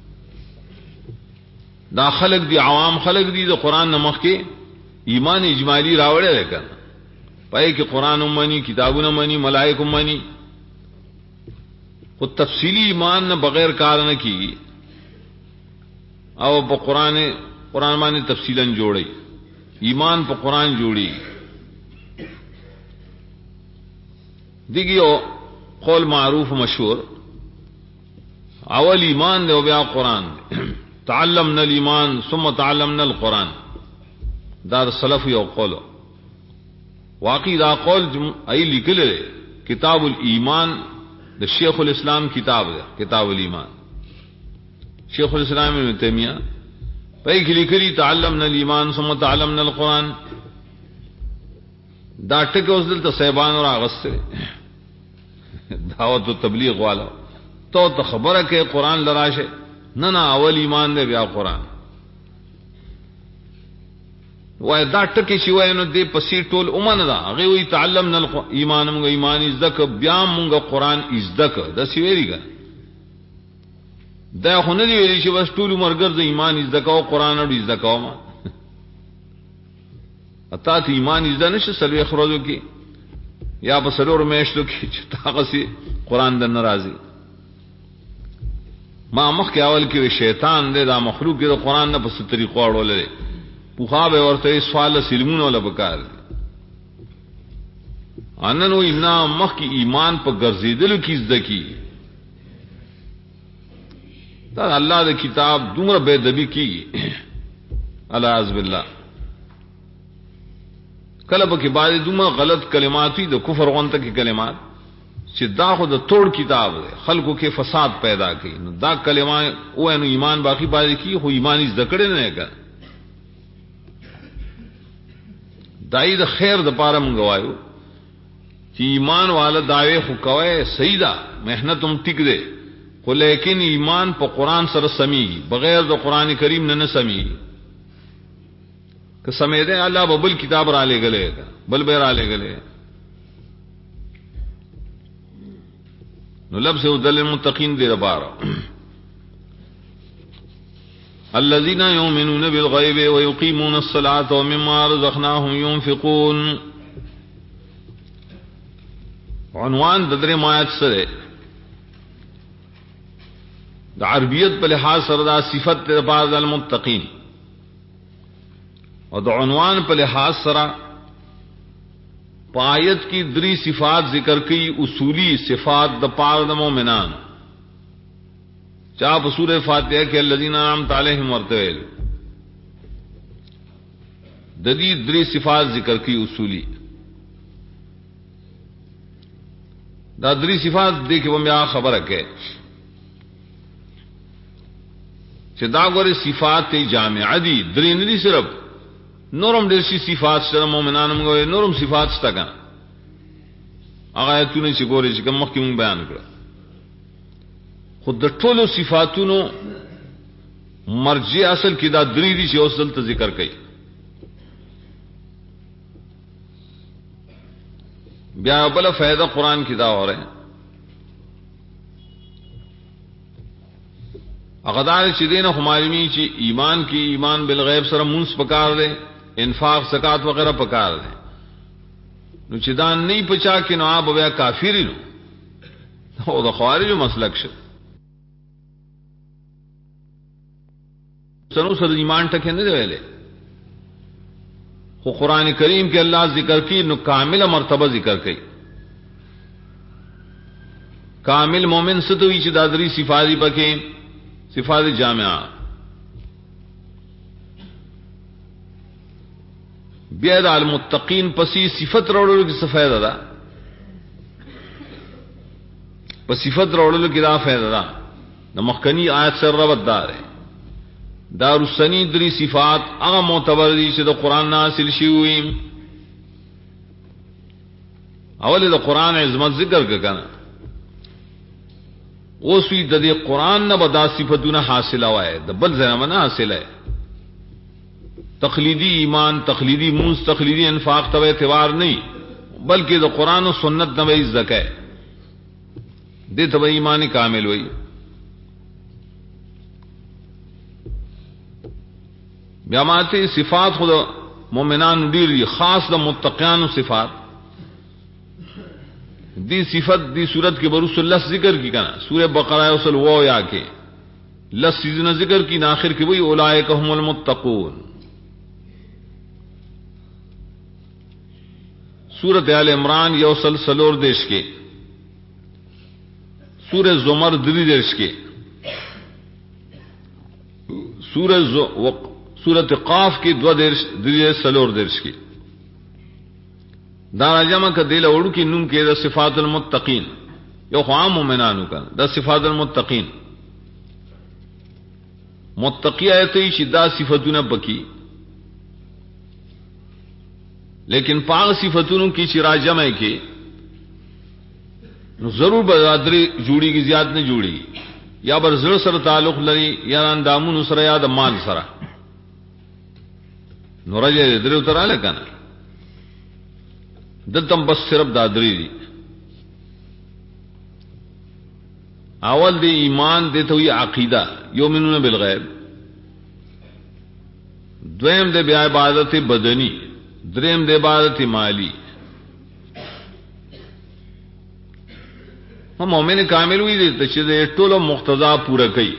دا خلق دی عوام خلق دی د قرآن نمخ کے ایمان اجمالی راوڑے رہ کر پائے کہ قرآن امانی کتابوں امانی ملائک امانی وہ تفصیلی ایمان نہ بغیر کار نہ کی او په قرآن باندې تفصیلا جوړي ایمان په قرآن جوړي. دیګیو قول معروف مشهور اول ایمان دی او بیا قرآن. تعلمنا الايمان ثم تعلمنا القرآن. دا سلف یو قول واقعي دا قول ای لیکل کتاب الایمان د شیخ الاسلام کتاب دی کتاب الایمان. شیخ الاسلام ابن تیمیہ پای کلی کلی تعلمنا الايمان ثم تعلمنا القرآن. دا ټکه اوس دلته صاحبان اور اغسته دعوت و تبلیغ والا تو خبره کې قرآن لراشه نه اول ایمان دی بیا قرآن. وای دا ټکی چې وای نو دې پسې ټول اومنه دا هغه وی تعلمنا الايمان موږ ایمان زک بیا موږ قرآن ازدک د سیویریګا. دا خو نه دی ویلي چې بس ټول عمر ګرځي ایمان زکاو قرآن او زکاو ما اتا ته ایمان زده نشه سلوي خروجو کې یا په سلور میشتو کې چې تاغه سي قرآن د ناراضي. ما مخ کې اول کې شیطان دې دا مخلوق کې د قرآن نه په ستري قوړولې پوخا به ورته سوال سلمونه ولا بکار انن و اینا مخ کې ایمان په ګرځیدلو کې زدکی. دا الله د کتاب دومره بے ادبی کی الاعوذ بالله. کله به کې بعد دومره غلط کلمات دي د کفر غونته کې کلمات چې دا خو د توڑ کتاب دی خلکو کې فساد پیدا کوي. نو دا کلمات او نو ایمان باقی باندې کی خو ایمان ذکر نه کړ. دای د خیر د پاره مونږ وایو چې ایمان والا دعوی خو کوي صحیح ده محنت هم ټیک ده خو لیکن ایمان په قرآن سره سميږي بغیر د قران کریم نه سميږي. که سمې ده الله به بل کتاب را لګلې بل به را لګلې. نو لفظ هدل للمتقین دی لپاره الذين يؤمنون بالغيب ويقيمون الصلاة ومما رزقناهم ينفقون. عنوان د درې آیات سره د عربیت په لحاظ سره دا صفت د بعض المتقین اور د عنوان په لحاظ سره پایت کی دری صفات ذکر کی اصولی صفات د پاره د مومنان چا په سورہ فاتحه کې الذین انعمت علیہم ورته د دې دری صفات ذکر کی اصولی دا دری صفات دې کې بیا خبره کوي چې دا غوړي صفات جامعه دي درې نه دي صرف نورم ډېر شي صفات سره مؤمنانو موږ نورم صفات شته کنه هغه ایتونه چې ګوري چې کوم مخکې مونږ بیان کړو خود د ټولو صفاتونو مرجع اصل کې دا درې دي چې اوس دلته ذکر کړي بیا بل فائدہ قرآن کی دا اور ہے اقدار چې دین خمالمی چې ایمان کی ایمان بالغیب سره منس پکار دے انفاق زکات وغیرہ پکار دے نو چې دا نه پچا کې نو اب بیا کافر نو او د خوارج مسلک شه سنو سره ایمان ټکه نه دی ویلې خو قرآن کریم کے اللہ ذکر کی نو کامل مرتبہ ذکر کی کامل مومن ستوی چی دادری صفاتی پکے صفات جامعہ بید المتقین پسی صفت روڑلو کی سفید دا پس صفت روڑلو کی دا فید دا مخکنی آیت سے ربط دار ہے دار السنی دری صفات هغه معتبر دي چې د قران نازل شوی اول د قران عظمت ذکر کړه اوس وی د دې قران نه بدا صفاتونه حاصله وای د بل ځای نه حاصله تقلیدی ایمان تقلیدی موس تقلیدی انفاق ته اعتبار نه بلکې د قران او سنت نه وی زکه دې ته ایمان کامل وای بیا ماته صفات خود مومنان ډیر خاص د متقیانو صفات دی صفت دی صورت کے برس اللہ ذکر کی کنا سورہ بقرہ اصل وہ یا کے لس سیزن ذکر کی آخر کی وہی اولئک هم المتقون سورۃ آل عمران یوصل سلور دیش کے سورہ زمر دری دیش کے سورۃ قاف کی دو دیش دری سلور دیش کی دارا جمع کا دل اڑ کی نم کے دا صفات المتقین یو خام مومنانو کا دا صفات المتقین متقی ایتی شدہ صفتون بکی لیکن پاک صفتون کی چرا جمع کے ضرور برادری جوڑی کی زیاد نہیں جوڑی یا برزر سر تعلق لری یا اندامون سر یا دا مال سرا نورجے در اترا لکانا دلتم بس صرف دادری دی اول دی ایمان دیتا ہوئی عقیدہ یومنون بالغیب دویم دے بے عبادت بدنی دریم دے عبادت مالی ہم مومن کامل ہوئی دیتا چھ دے ٹولو مقتضا پورا کئی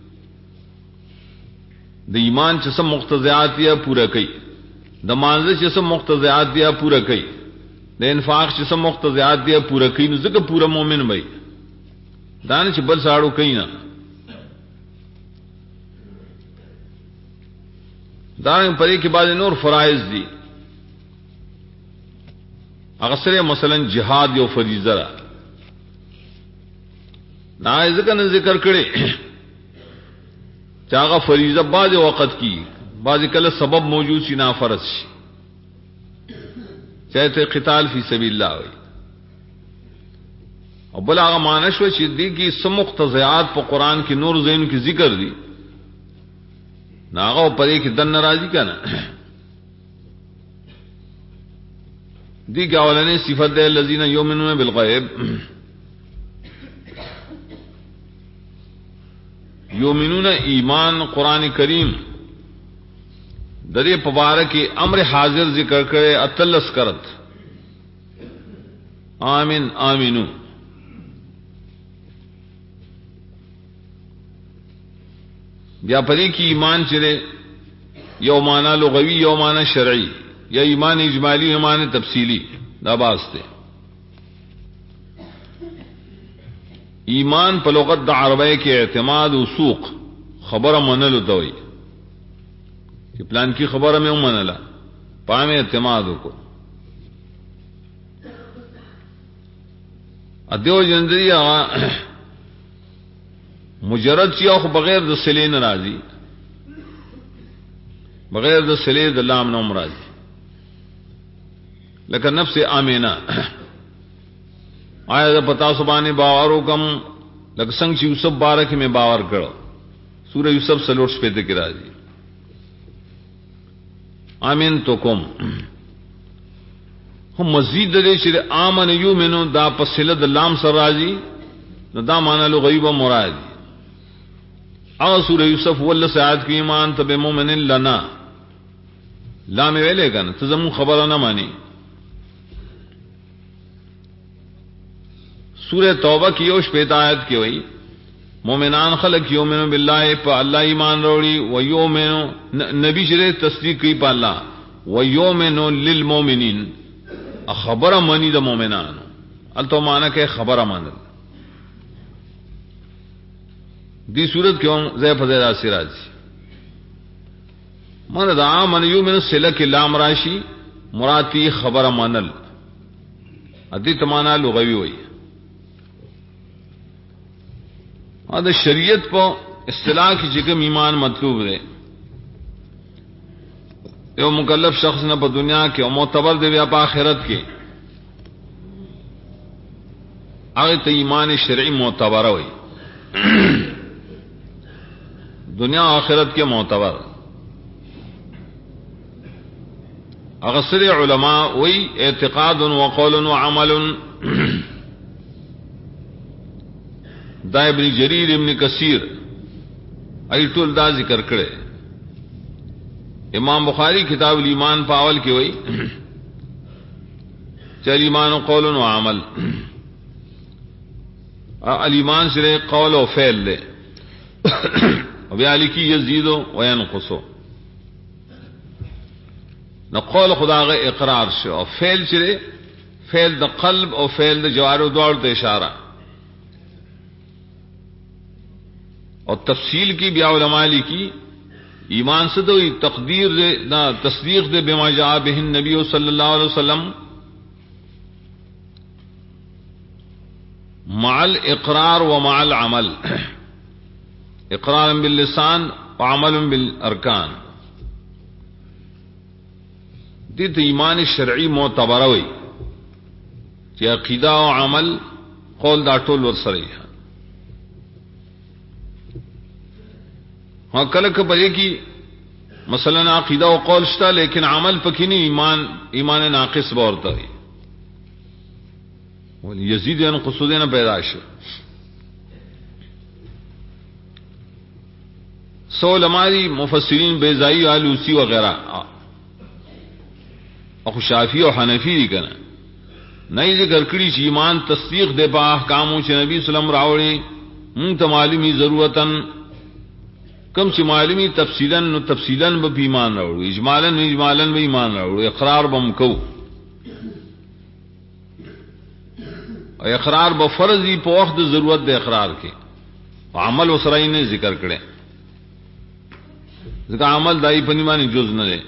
دا ایمان چسم مقتضیات دیا پورا کئی دا مانزہ چسم مقتضیات دیا پورا کئی د انفاق چې سم مقتضیات دی پورا کین زکه پورا مومن وي دانه چې بل ساړو کینا دانه پرې کې بعد نور فرایض دي هغه سره مثلا jihad یو فریضه را نه ځکه ذکر کړي چې هغه فریضه بعد وخت کی بعد کله سبب موجود شي نه فرض شي چاہتے قتال فی سبیل اللہ ہوئی اور بلا آغا مانش و شدی کی سم مقتضیات پا قرآن کی نور زین کی ذکر دی ناغا و پرے کی دن نرازی کا نا دی کیا اولنے صفت دے الذین یؤمنون بالغیب یؤمنون ایمان قرآن کریم درې پبارک امر حاضر ذکر کرے اتلس کرت آمن آمنو. بیا پدې کې ایمان چره یو معنا لغوي یو معنا شرعي یا ایمان اجمالی یا ایمان تفصیلی دا باسته. ایمان په لغت د عربی کې اعتماد او سوق خبره منلو ته وایي چې پلان کې خبره مې ومنله پامه اعتماد وکړو. ادیو جندریا مجرد چې خو بغیر د صله نه راځي بغیر د صله د لام نه مرادي لکه نفس آمینه آیا د پتا سبحانه باور وکم لکه څنګه چې یوسف بارک میں باور کړو سورہ یوسف سلوټ شپه ته کې راځي آمین تو کوم هم مزید دې چې آمن یومنو دا پسله د لام سره راځي نو دا معنا له غیب مراد او سورہ یوسف ول سعادت کی ایمان تب مومن لنا لام ویلے کنه ته زمو خبره نه مانی. سورہ توبہ کی یوش پیتا آیت کی وئی مومنان خلق یومنو باللہ پا اللہ ایمان روڑی و یومنو نبی شرے تصدیق کی پا اللہ و یومنو للمومنین خبر منی دا مومنان التو مانا کہ خبر من دی صورت کیوں زیب حضیر آسی راجی من دا آمن یومنو سلک لام راشی مراتی خبر منل ادی تمانا لغوی ہوئی دا شریعت پا اصطلاح کی چکم ایمان مطلوب دے یو مکلف شخص نہ پا دنیا کے او معتبر دے بیا پا آخرت کے آگے تا ایمان شرعی معتبر ہوئی دنیا آخرت کے معتبر اغسر علماء وی اعتقاد و قول و عمل دا ابن جریر ابن کثیر ایټول دا ذکر کړي. امام بخاری کتاب الایمان پاول کې وایي چې ایمان قول و عمل الایمان سره قول او فعل له او بیا لیکي یزيد و ينقص نو قول خدای اقرار شو او فعل سره فعل د قلب او فعل د جوارح دوړ ته اشاره اور تفصیل کی بیا علماء کی ایمان سے تو تقدیر دے نہ تصدیق دے بما جاء به النبی صلی اللہ علیہ وسلم مع الاقرار ومع العمل اقرار باللسان وعمل بالارکان دیت ایمان شرعی معتبر ہوئی کہ عقیدہ و عمل قول دا ټول ور سره ہاں کلک بجے کی مثلا عقیدہ و قول شتا لیکن عمل پکی نہیں ایمان ناقص بورتا ہے یزید ينقص دینا پیداش سو علماء مفسرین بیزائی آلوسی وغیرہ اخو شافی و حنفی دی کنا نئی ذکر کری چی ایمان تصدیق دے پا احکاموں چی نبی صلی اللہ علیہ وسلم راوڑی منت معلومی ضرورتاً کم چې معلومی تفصیلا نو تفصیلا به ایمان راوړو اجمالا نو اجمالا به ایمان راوړو اقرار بم کو او اقرار به فرضی په وخت د ضرورت د اقرار کې عمل وسره نه ذکر کړي ځکه عمل دای په ایمان جز نه دی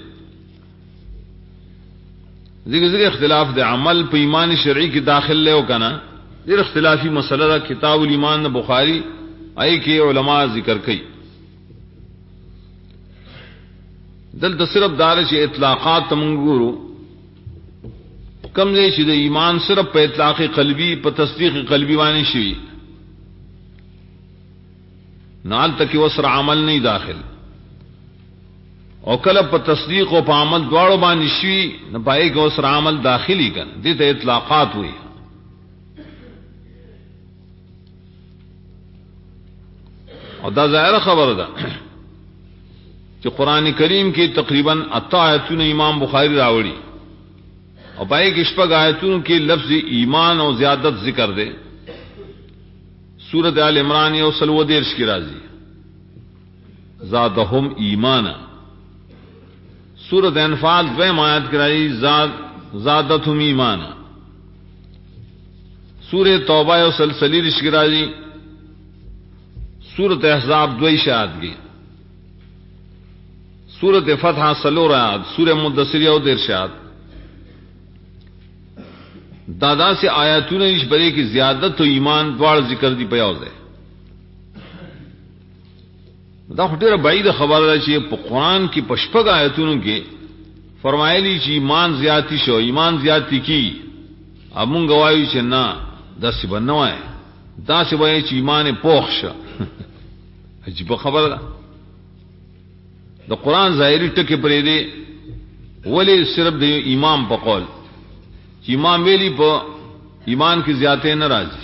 ځکه اختلاف د عمل په ایمان شرعي کې داخل له وکنه ډېر اختلافي مسله دا کتاب الایمان بخاری آی کې علما ذکر کوي دل صرف دار چې اطلاقات تمنګورو کم دې چې د ایمان صرف په اطلاق قلبي په تصدیق قلبي باندې شي نال تک وسر عمل نہیں داخل او کله په تصدیق او په عمل دواړو باندې شي نه پای کې وسر عمل داخلي کړي دې ته اطلاقات وي او دا ظاهر خبره ده کہ قرآن کریم کی تقریباً 8 آیتونه امام بخاری راوړي اور پائے کہ اشپگ آیتوں کے لفظ ایمان اور زیادت ذکر دے. سورت آل عمران اور سلو دیرش کی راضی زادہم ایمانا. سورت انفال دویم آیت کی راضی زادتہم ایمانا. سورہ توبہ اور سلسلی رش کی راضی. سورت احزاب دویش آیت کی. سورت فتح سلور آیت. سورہ مدثر اور دیرش آیت. دادا سے آیاتوں نے اس برے کی زیادت تو ایمان دوار ذکر دی پیاوز ہے. دا خطیر بعید خبر ہے کہ قرآن کی پشپگ آیاتوں کے فرمائلی چی ایمان زیادتی شو ایمان زیادتی کی امون گواہی چھ نہ دا سی بنوائے دا سی بنوائے چی ایمان پوخ شا. عجیب خبر دا دا قرآن ظاہری ٹکے پرے دے ولی صرف دے ایمان پا قول چی ایمان ویلی پا ایمان کی زیادتے نرازی.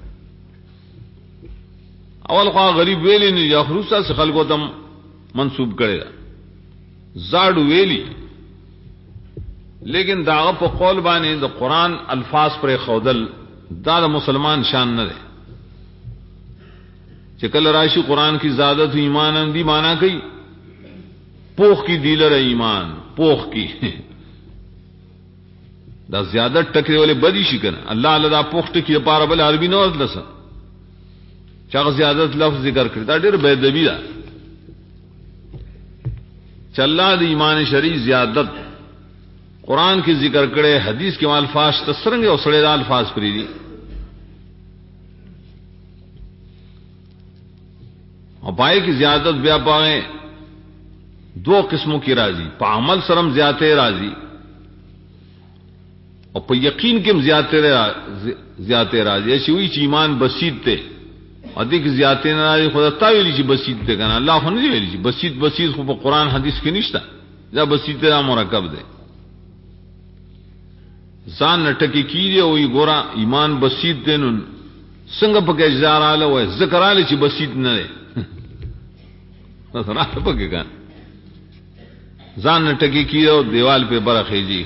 اول خواہ غریب ویلی نہیں یا خروصہ سے خلقو تم منصوب کرے دا زاڑو ویلی لیکن داغ پا قول بانے دا قرآن الفاظ پر خودل دا مسلمان شان نہ دے. چکل راشی قرآن کی زیادت ایمان اندی مانا کئی پوخ کی دیلر ایمان پوخ کی دا زیادت ٹکرے والے بدی شکن اللہ اللہ دا پوخ ٹکی پارا بل عربی نوز لسا چاق زیادت لفظ ذکر کرتا دیر بیدبی دا چلا دا ایمان شریع زیادت قرآن کی ذکر کرے حدیث کے الفاظ تسرنگے اور سڑے دا الفاظ پری دی. اور پائے کی زیادت بیا پائے دو قسموں کی راضی پا عمل سرم زیادتے راضی اور پا یقین کم زیادتے راضی. ایسی ہوئی چی ایمان بسیط تے ادھک زیادتے ناراضی خدا تاویلی چی بسیط تے کنا اللہ خود نہیں ویلی چی بسیط خود پا قرآن حدیث کی نشتا جا بسیط تے دا مرکب دے زان نٹکی کی دے وہی گورا ایمان بسیط تے نن سنگ پکے اجزار آلے ہوئے ذکر آلے چی بسیط نہ دے راہ پکے کان زان نٹکی کی دے دیوال پہ برخی جی.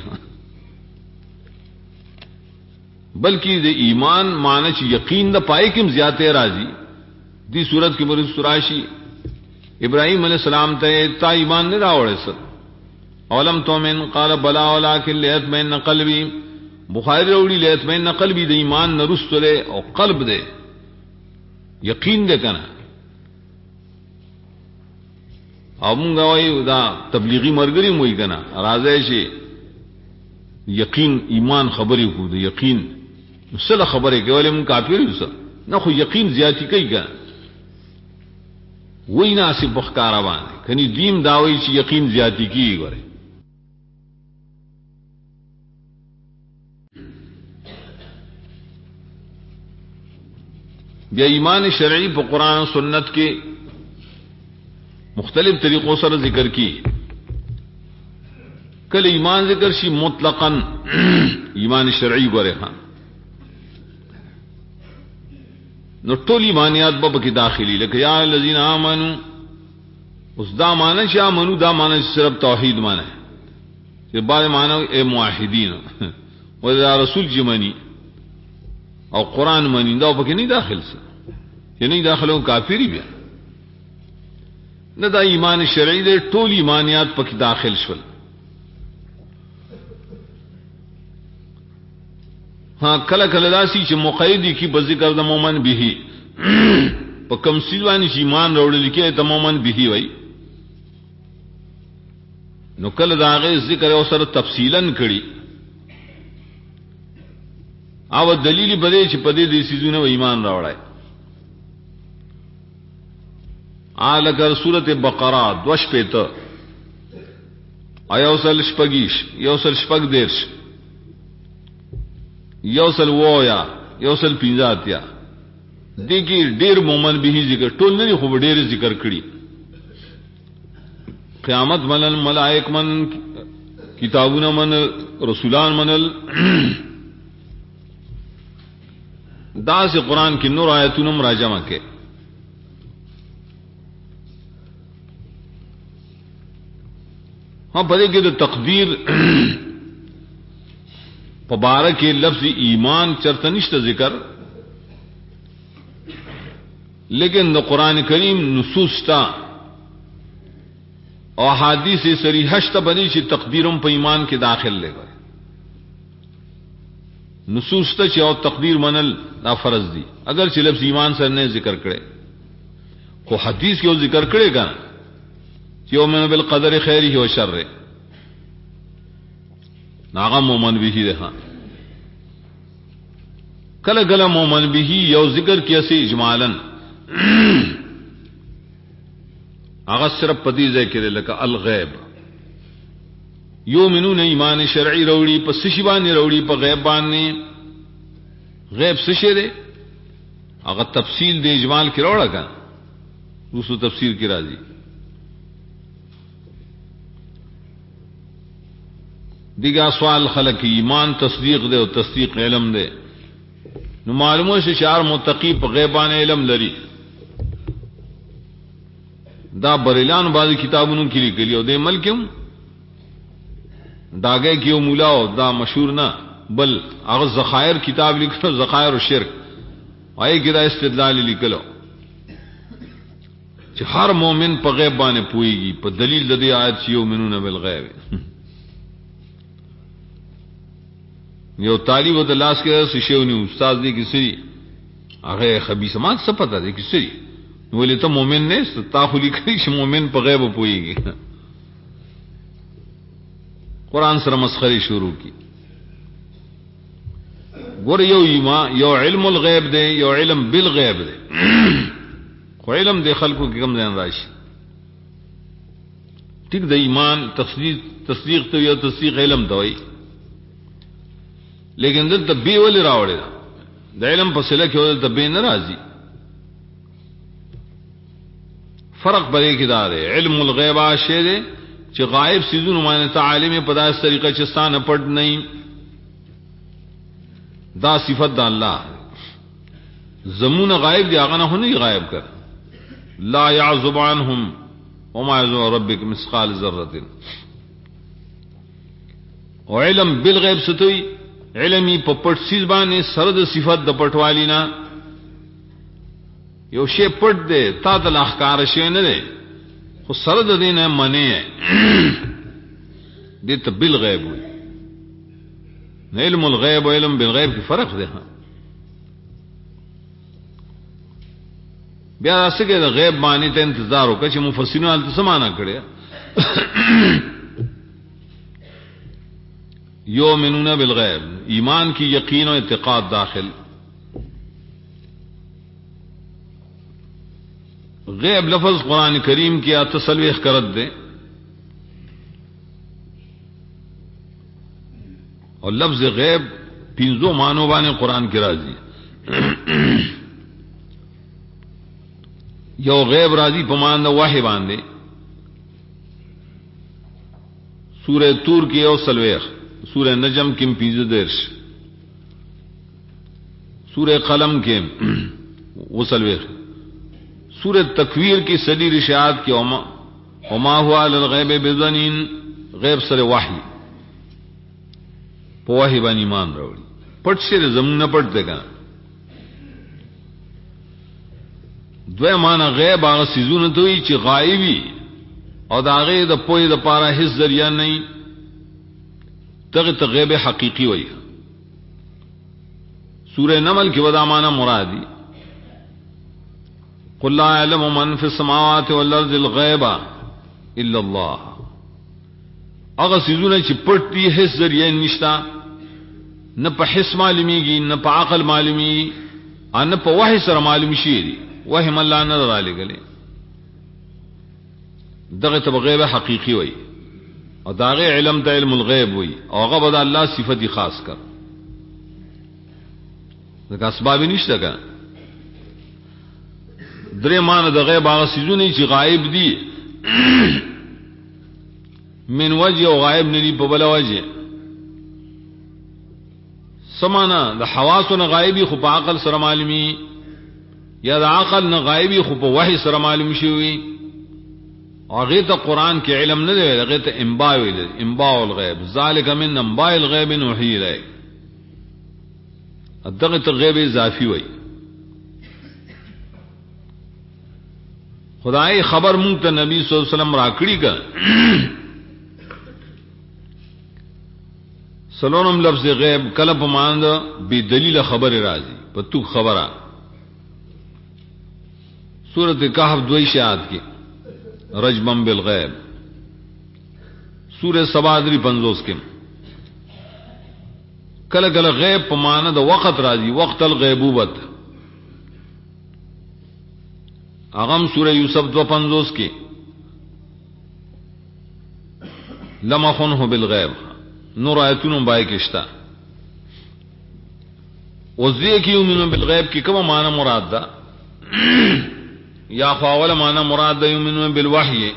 بلکہ دے ایمان معنی چی یقین دا پائے کم زیادتے راضی دی صورت کی مرد سراشی ابراہیم علیہ السلام تا ایمان نہیں راوڑے سر اولم تومن قال بلا ولیکن لیتمئن قلبی بخاری روڑی لیتمئن قلبی دے ایمان نرست دے اور قلب دے یقین دے کنا او مونگا وی دا تبلیغی مرگری موئی کنا رازے شے یقین ایمان خبری کو دے یقین سل خبرے کہ ولی من کافر سر نہ خو یقین زیادتی کئی کنا وہی ناسی بخکارا بانے کنی دیم داوئی چی یقین زیادتی کی گورے. بیا ایمان شرعی پا قرآن و سنت کے مختلف طریقوں سر ذکر کی. کل ایمان ذکر شی مطلقاً ایمان شرعی گورے خان نو ټول ایمانیات باب کی داخلی لکہ یا الذین آمنو اس دا معنی چی آمنو دا معنی صرف توحید معنی ہے کہ بعد معنی اے موحدین و دا رسول جی منی اور قرآن منی دا پکی نہیں داخل سا یہ نہیں داخلوں کافری بیا نہ دا ایمان شرعی دے ټول ایمانیات پکی داخل شول. ہاں کلا کلا داسی چھ مقیدی کی بذکر دا مومن بھی پا کم سیلوانی چھ ایمان روڑی لکے تا مومن بھی وئی نو کلا دا آغی ذکر او سر تفصیلاً کری آو دلیلی بدے چھ پدے دے سیزون و ایمان روڑای. لکر سورت بقرہ دوش پیتا ایوسل شپگیش یوسل شپگ دیرش یوسل وویا یوسل پینزاتیا دیکھی ډیر مومن بھی ذکر ټول نه خوب ډیر ذکر کړي. قیامت منل ملائک من کتابونه من رسولان منل دا سے قرآن کی نور آیتونه مراجعه کې ہاں پدے کہ تو تقدیر پبارک لفظ ایمان چرته نشته ذکر، لیکن د قران کریم نصوص تا او حدیث صریحه شته باندې چې تقدیرم په ایمان کې داخل لګي. نصوص ته چې او تقدیر منل دا فرض دي، اگر چې لفظ ایمان سره نه ذکر کړي، خو حدیث کې ذکر کړي کا چې یومن بالقدر خیره و شره، ناغه مومن به ده. کله کله مومن به یو ذکر کیسه اجمالاً هغه صرف پدې ځای کې لکه الغیب، یؤمنون ایمان شرعي وروړي، په سشي باندې وروړي، په غیب باندې. غیب څه شی دی؟ هغه تفصیل د اجمال کې راوړل کا، اوسو تفسیر کې راځي. دیګه سوال خلق ایمان تصدیق دی او تصدیق علم دی. نو معلومه شي شعار متقی په غیبانه علم لري. دا بریلان بعض کتابونو کې لیکلي او د ملکم داګه کیو مولا او دا مشهور نه، بل هغه ذخائر کتاب لیکلو، ذخائر او شرک، وای کې دا استدلال لیکلو چې هر مؤمن په غیب باندې پويږي په دلیل د دې آیت چې یؤمنون بالغیب. یو طالب د لاس کې څه شیونی استاد دې کې سری هغه خبيث مات څه پته دې کې سری ولې ته مؤمن نه ست، تا خو لیکي چې مؤمن په غیب پويږي. قرآن سره مسخري شروع کی. ګور یو ایمان، یو علم الغیب دی، یو علم بالغیب دی. خو علم د خلکو کې کم ځان راشي. ټیک د ایمان تصدیق ته یو تصدیق علم دوی، لیکن دلته به ولې راوړل د علم په سله کې ولې به نه راځي. فرق پرې کې دا دی، علم الغیب شی دی چې غائب سيزونو باندې تعالیم په داسې طریقه چې ستانه پټ نه، دا صفت د الله. زمون غائب دی هغه نه نه غائب کړ، لا يعزب عنهم وما يعزب ربك مثقال ذره. او علم بالغیب ستوي علمي په پټ سیز باندې سره د صفت د پټوالی نه. یو شی پټ دی تا د احکار شی نه دی، خو سره د دینه منی دې ته بالغیب وي. علم الغیب او علم بالغیب کې فرق دی. بیا څنګه د غیب باندې ته انتظار وکړي چې مفسرین حالت سمانا کړي. یؤمنون بالغیب، ایمان کی یقین و اعتقاد داخل. غیب لفظ قرآن کریم کی تصویح کرت دے، اور لفظ غیب پینزو معنوں بانے قرآن کی راضی. یو غیب راضی پماندہ واحد باندے، سورہ تور کی یو سلویخ، سورہ نجم کم پینزو درش، سورہ قلم کے وہ سلویخ، سورہ تکویر کی صدی رشاعت کی وما ہوا علی الغیب بظنین. غیب سر وحی په وحی باندې ایمان راوړي. پټ شي زمون نه پټ دیګا. دوی معنا غیب هغه سيزونه دوی چې غایبی او دا غي د پوی د پاره هیڅ ذریعہ نه، دغه ته غیب حقیقی وایي. سورہ نمل کې ودا معنا مرادی قل لا يعلم من في السماوات والارض الغيب الا الله. هغه سيزونه چې پټ دي هیڅ ذریعہ نشتا، نه په حس معلومیږي، نه په عقل معلومیږي، ان په وحی سره معلوم شي دي. وحی الله نه راغلي، دغه ته غیب حقیقی وایي. او داغه علم ته علم الغیب وایي، او هغه به الله صفت خاص کړ. دغه اسباب نشته کا. درې معنی د غیب هغه سيزونه چې غایب دي من وجه او غایب نه دي په بل وجه. سمانا د حواسو غایبی خو په عقل سره معلومي، یا د عقل نه غایبی خو په وحی سره معلوم شي. هغه ته قران کې علم نه دی، هغه ته انباء ویل، انباء الغیب. ذالک من انباء الغیب نوحی الیک. دغه ته غیب اضافي وای. خدای خبر مونږ ته نبی صلی الله علیه وسلم راکړي کا سلونم لفظ غیب کله په مانند بی دلیل خبر راځي په تو خبره. سورۃ کہف 2 آیات کې رجمن بالغیب، سورۃ سبا 50 کې کله کله غیب په معنی د وخت راځي، وقت الغیبوبت. اغم سورہ یوسف 250 کې لمخنه بالغیب نور آیتونو بای کېشتا. او ذکر یؤمنون بالغیب کې کومه معنی مراد ده؟ یا خواول معنی مراد ده یؤمنون بالوحی،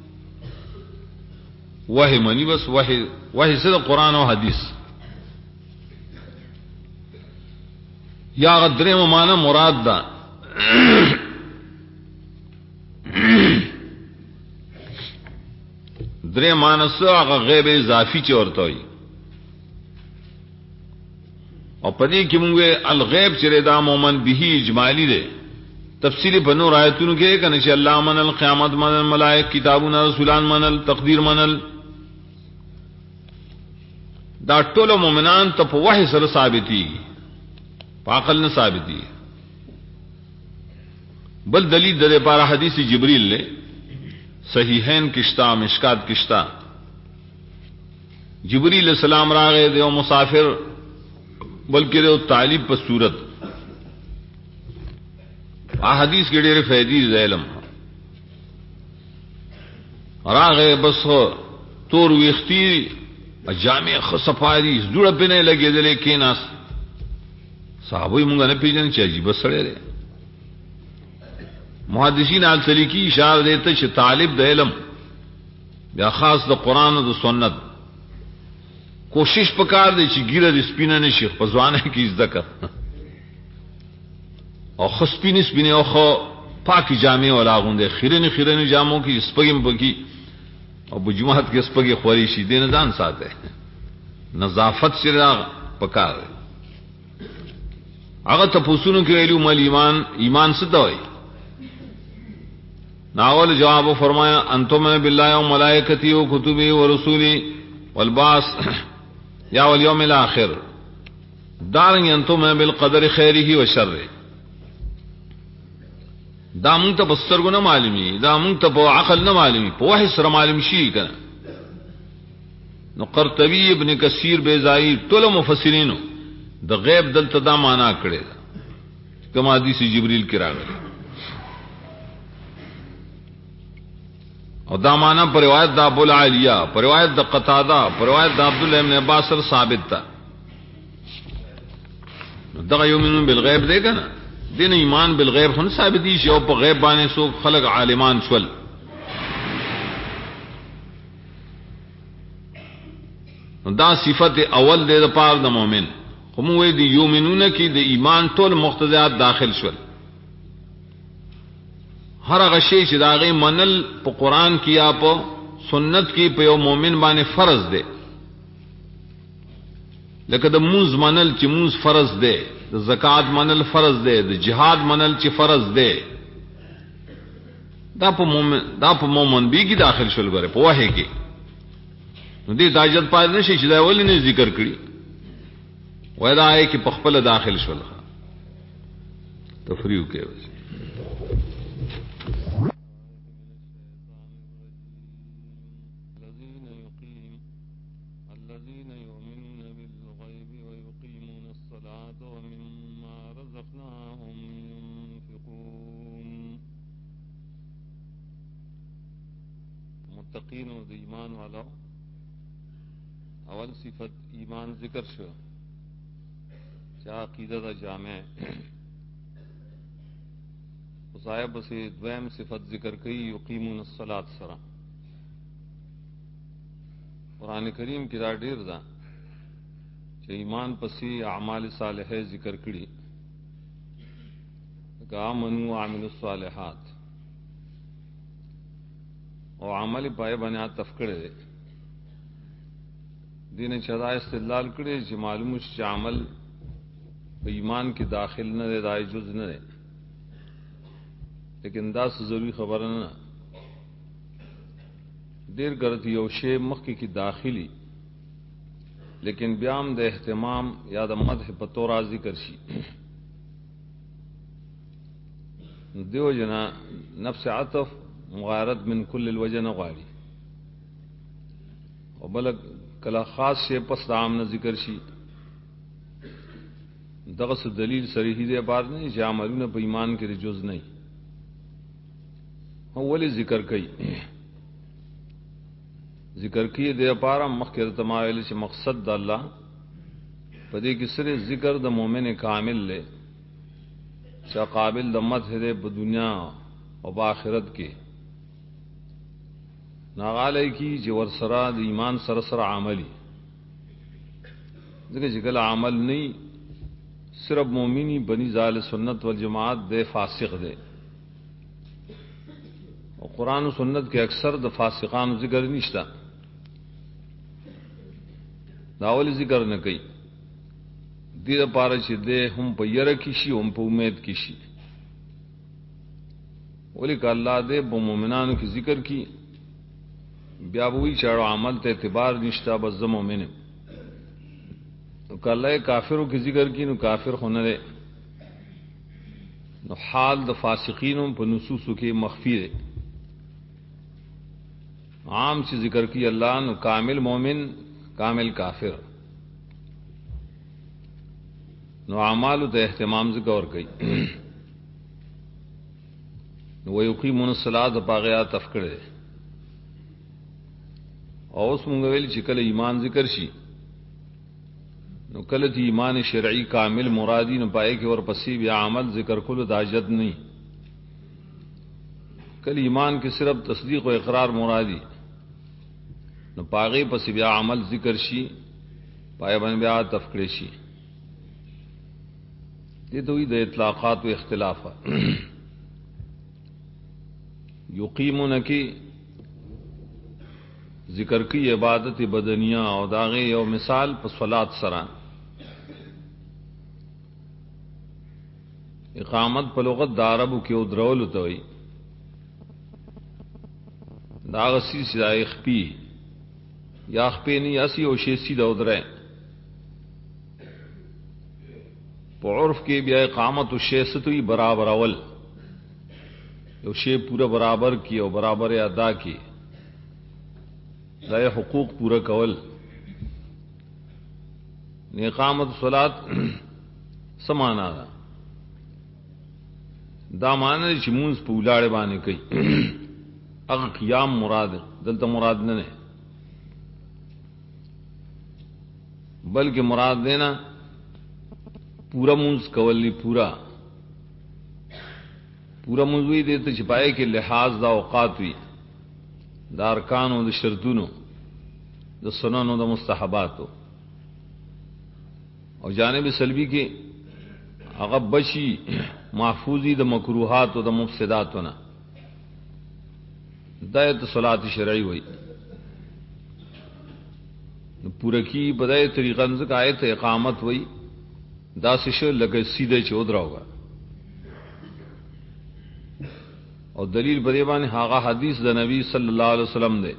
وحی منی بس وحی سره قرآن او حدیث. یا غدریم معنی مراد ده درې معنی سره غیب اضافي چورتوي. او پدې کې موږ الغیب چې دا مومن به اجمالی ده، تفصیلی بنو آیتونو کې کنه چې الله منل، قیامت منل، ملائک، کتابونه، رسولان منل، تقدیر منل، دا ټول مؤمنان ته په وحی سره ثابتي، په عقل نه ثابتي. بل دلیل د لپاره حدیث جبرئیل له صحیحین کشتا، مشکات کشتا. جبرئیل السلام راغه دیو مسافر بلکې دیو طالب په صورت. حدیث کې ډېر فائدې علم راغه بس تور ویختی جامع خصفاری جوړه پنه لګېدلې کې ناس صحابه مونږ نه پیژنې چې عجیب سره دی. محدثین السلیکی اشاره دیته چې طالب د علم بیا خاص د قران او د سنت کوشش وکړ دی چې ګیره د سپینه نشي په ځوانه کې ځکه او خصپینې سپینې او خو پاکي جامې ولا غونډه خیرنې جامو کې سپګم بکی او بجماعت کې سپګي خوري شي دین ځان ساته نظافت سره پکار. هغه ته پوښتنه کې ویلو مل ایمان څه دی؟ ناول جواب فرمایا انتم بالله و ملائکتی و کتبی و رسولی والبعث یا والیوم الاخر دارنګ انتم بالقدر خیره و شره. دا مونږ ته بسترګو نه معلومي، دا مونږ ته په عقل نه معلومي، په وحی سره معلوم شي کنه. نو قرطبی ابن کثیر بیزایی ټول مفسرینو د غیب دلته دا معنا کړی دا کوم حدیث جبرئیل کې راغلی او دا معنا پر روایت د ابو العالیہ، پر روایت د قتاده، پر روایت د عبد الله ابن عباس سره ثابت ده. دا یؤمنون بالغیب دی کنه، دین ایمان بالغیب خن ثابت دي چې او په غیب باندې سو خلق عالمان شول. دا صفت اول دی د پاره د مؤمن. کوم وې دی یؤمنون کې د ایمان ټول مقتضیات داخل شول. هر هغه شی چې دا غي منل په قران کې یا په سنت کې په یو مؤمن باندې فرض دی. لکه د موز منل چې موز فرض دی، د زکات منل فرض دی، د جهاد منل چې فرض دی. دا په مومن بیگی داخل شول غره په وحی کې. نو دې داجت پای نشي چې دا ولې نه ذکر کړی وای دا آی کې په خپل داخل شول. تفریو کې متقین و د ایمان والا اول صفت ایمان ذکر شو چې عقیده دا جامع صاحب سے دویم صفت ذکر کئی یقیمون الصلاۃ سره. قران کریم کې دا ډیر ده چې ایمان پسې اعمال صالحه ذکر کړي، آمنوا وعملوا الصالحات او عمل پای باندې تفکړه دین چدا استدلال کړي چې معلوم چې عمل په ایمان کې داخل نه دی، دا جز نه دی، لیکن دا څه ضروری خبره نه. ډیر ګرځي یو شی مخکې کې داخلي، لیکن بیا هم د اهتمام یا د مدح په تور ذکر شي. دیو جنا نفس عطف مغایرت من کل الوجه نه غواړي، او بل کله خاص شی پس د عام نه ذکر شي. دغه څه دلیل صریحي دی بار نه چې عملونه په ایمان کې جز نه اولی ذکر کوي. ذکر کوي د لپاره مخکې تمایل چې مقصد د الله په دې کې سره ذکر د مؤمن کامل له چې قابل د مدح دی په دنیا او په آخرت کې. ناغاله کی چې ور سره د ایمان سره سره عملي، ځکه چې کله عمل نه صرف مومنی بنی زال سنت والجماعت دے فاسق دے، اور قرآن و سنت کے اکثر د فاسقان ذکر نشتا، داول ذکر نہ کئی دیر پارا چې دے هم په یره کی شي هم په امید کی شي. ولی که اللہ دے په مومنانو کی ذکر کی بیا وہی چاړو عمل ته اعتبار نشتا، بس زه مومن کله کافروں کی ذکر کی نو کافر خو نه نو حال د فاسقینوں په نصوصو کې مخفی ہے. عام چې ذکر کی اللہ نو کامل مومن کامل کافر، نو اعمال ته اهتمام ذکر کوي. نو ويقيمون الصلاة باغیا تفکړه. او اوس مونږ ویل چې کله ایمان ذکر شي نو کله چې ایمان شرعي کامل مرادی نه پائے کې ورپسې بیا عمل ذکر کولو د حاجت نه. کله ایمان کې صرف تصدیق او اقرار مرادی نو پاغه پس بیا عمل ذکر شي، پای باندې بیا تفکړه شي. دې دوی د اطلاقات او اختلاف یقیمون کی ذکر کی عبادت بدنیہ او داغه یو مثال په صلات سره. اقامت په لغت د عربو کې او درول ته وي، دا غسی سای خپي یا خپي نه اسی او شی سیده او درې. په عرف کې بیا اقامت او شی ستوي برابر اول، یو شی پورا برابر کی او برابر ادا کی، دا حقوق پورا کول. نه اقامت صلات سمانا دا معنی چې مونږ په ولاړ باندې کوي، هغه قیام مراد دلته مراد نه نه، بلکې مراد دینا پورا مونږ کولی پورا مونږ وی دې ته چې پای کې لحاظ دا اوقات وي، د ارکانو د شرطونو د سننو د مستحباتو، او جانب سلبی کې هغه بشي محفوظی د مکروهات او د مفسداتونه. دایت صلات شرعی وای پورا کی بدای طریقہ ځکه آیت اقامت وای دا څه لګه سیده چود راوګه. او دلیل بری باندې هغه حدیث د نبی صلی الله علیه وسلم دی.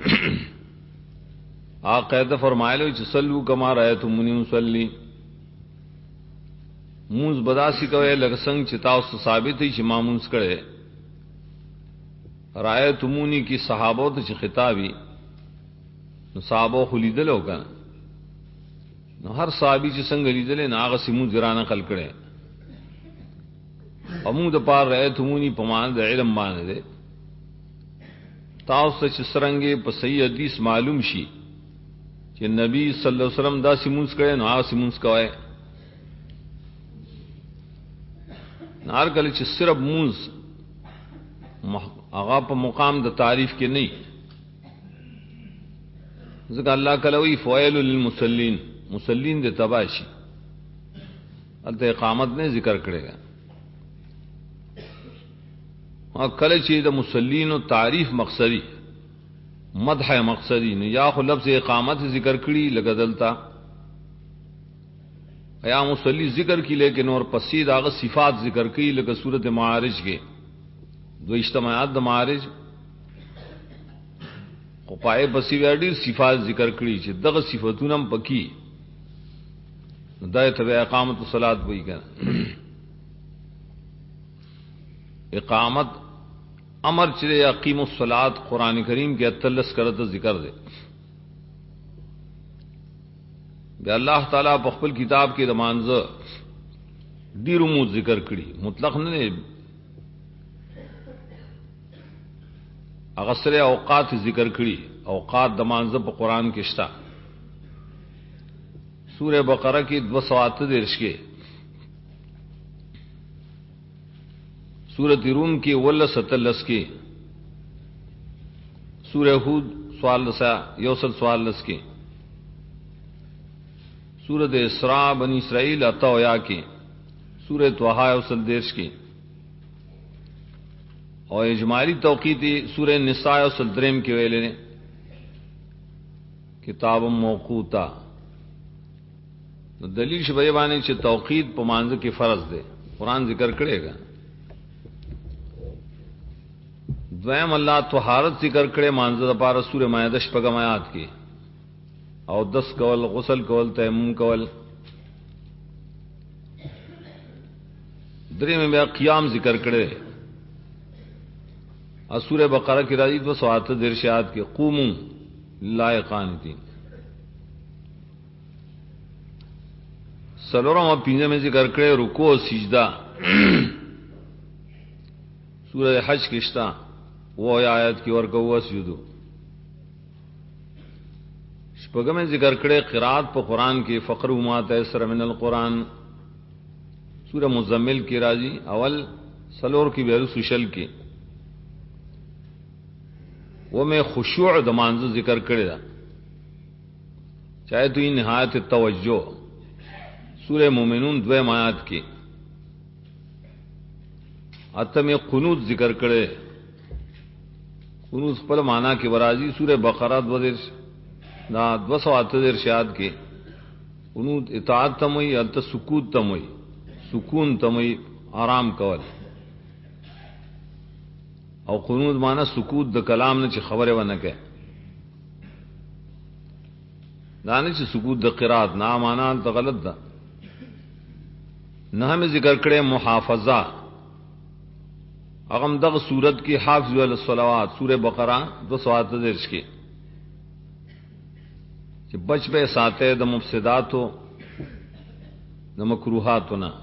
آ قاعده فرمایلو چې صلو کما رایتمونی مصلی، مونږ بداسي کوي لکه څنګه چې تاسو ثابت هي چې ما مونږ کړي. رایتمونی کی صحابو ته چې خطابي نو صحابو خلیدل وکړه، نو هر صحابي چې څنګه لیدل نه هغه سیمو جرانه خلق کړي. امو د پار رایتمونی په مان د علم باندې ده، تاسو چې سرنګي په صحیح حدیث معلوم شي چې نبی صلی الله علیه وسلم دا سیمونس کړي نو هغه سیمونس کوي. نار کله چې صرف مونز هغه په مقام د تعریف کې نه، ځکه الله کله وی فوائل للمصلین، مصلین د تباشي الته اقامت نه ذکر کړي. او کله چې د مصلین او تعریف مقصدی مدح مقصدی نه یا خو لفظ اقامت ذکر کړي لګدلتا یا مصلی ذکر کی لیکن اور پسید آغا صفات ذکر کی لکہ صورت معارج کے دو اجتماعات دا معارج پائے بسی ویڈی صفات ذکر کری چھ دغ صفتونم پکی دایت بے اقامت الصلاۃ بئی کنا اقامت امر چلے اقیم الصلاۃ قرآن کریم کے اتلس کرت ذکر دے بے اللہ تعالیٰ بخبل کتاب کی دمانز دیرموت ذکر کری مطلق نے اغسر اوقات ذکر کری اوقات دمانز پا قرآن کشتا سورہ بقرہ کی 238 کے سورۃ روم کی 47 کے سورہ ہود سوال لسا یوسل سوال لس کے سورۃ اسراء بنی اسرائیل اتویا کے سورہ طٰہٰ یوسل دیش کے اور اجمالی توقیتی سورہ نساء یوسل دریم کے ویلے نے کتاب موقوتا دلیل شبیبانی چھ توقید پا مانز کی فرض دے قرآن ذکر کرے گا دویم اللہ طہارت ذکر کرے مانز دا پارا سورہ مائدہ شپگم آیات کی او 10 کول غسل کول تیمم کول درے میں بیا قیام ذکر کرے اور سورہ بقرہ کی راجی 238 ارشاد کی قوموا للہ قانتین سلورم و پینجے میں ذکر کرے رکوع سجدہ سورہ حج کشتا وہ آیت کی ورکو وسجدو شپگم میں ذکر کرے قرات پا قرآن کی فقر ما تیسر من القرآن سورہ مزمل کی راجی اول سلور کی بیرو سشل کی وہ میں خشوع دمانز ذکر کرے دا چاہے تو یہ نہایت توجہ سورہ مومنون 2 آیات کی اتم قنوت ذکر کرے قنوت پر معنی کی ورازی سورہ بقرہ 238 ارشاد کی قنوت اطاعت تموئی الت سکوت تموئی سکون تموئی آرام کول او قنوت معنی سکوت د کلام نے چھ خبر و نکے دانے چھ سکوت د قرات نا معنی الت غلط دا نہ ہمیں ذکر کرے محافظہ اغم دغ سورت کی حافظ علی الصلوات سورہ بقرہ 238 کی کہ بچ بے ساتے د مفسدات ہو د مکروہات نہ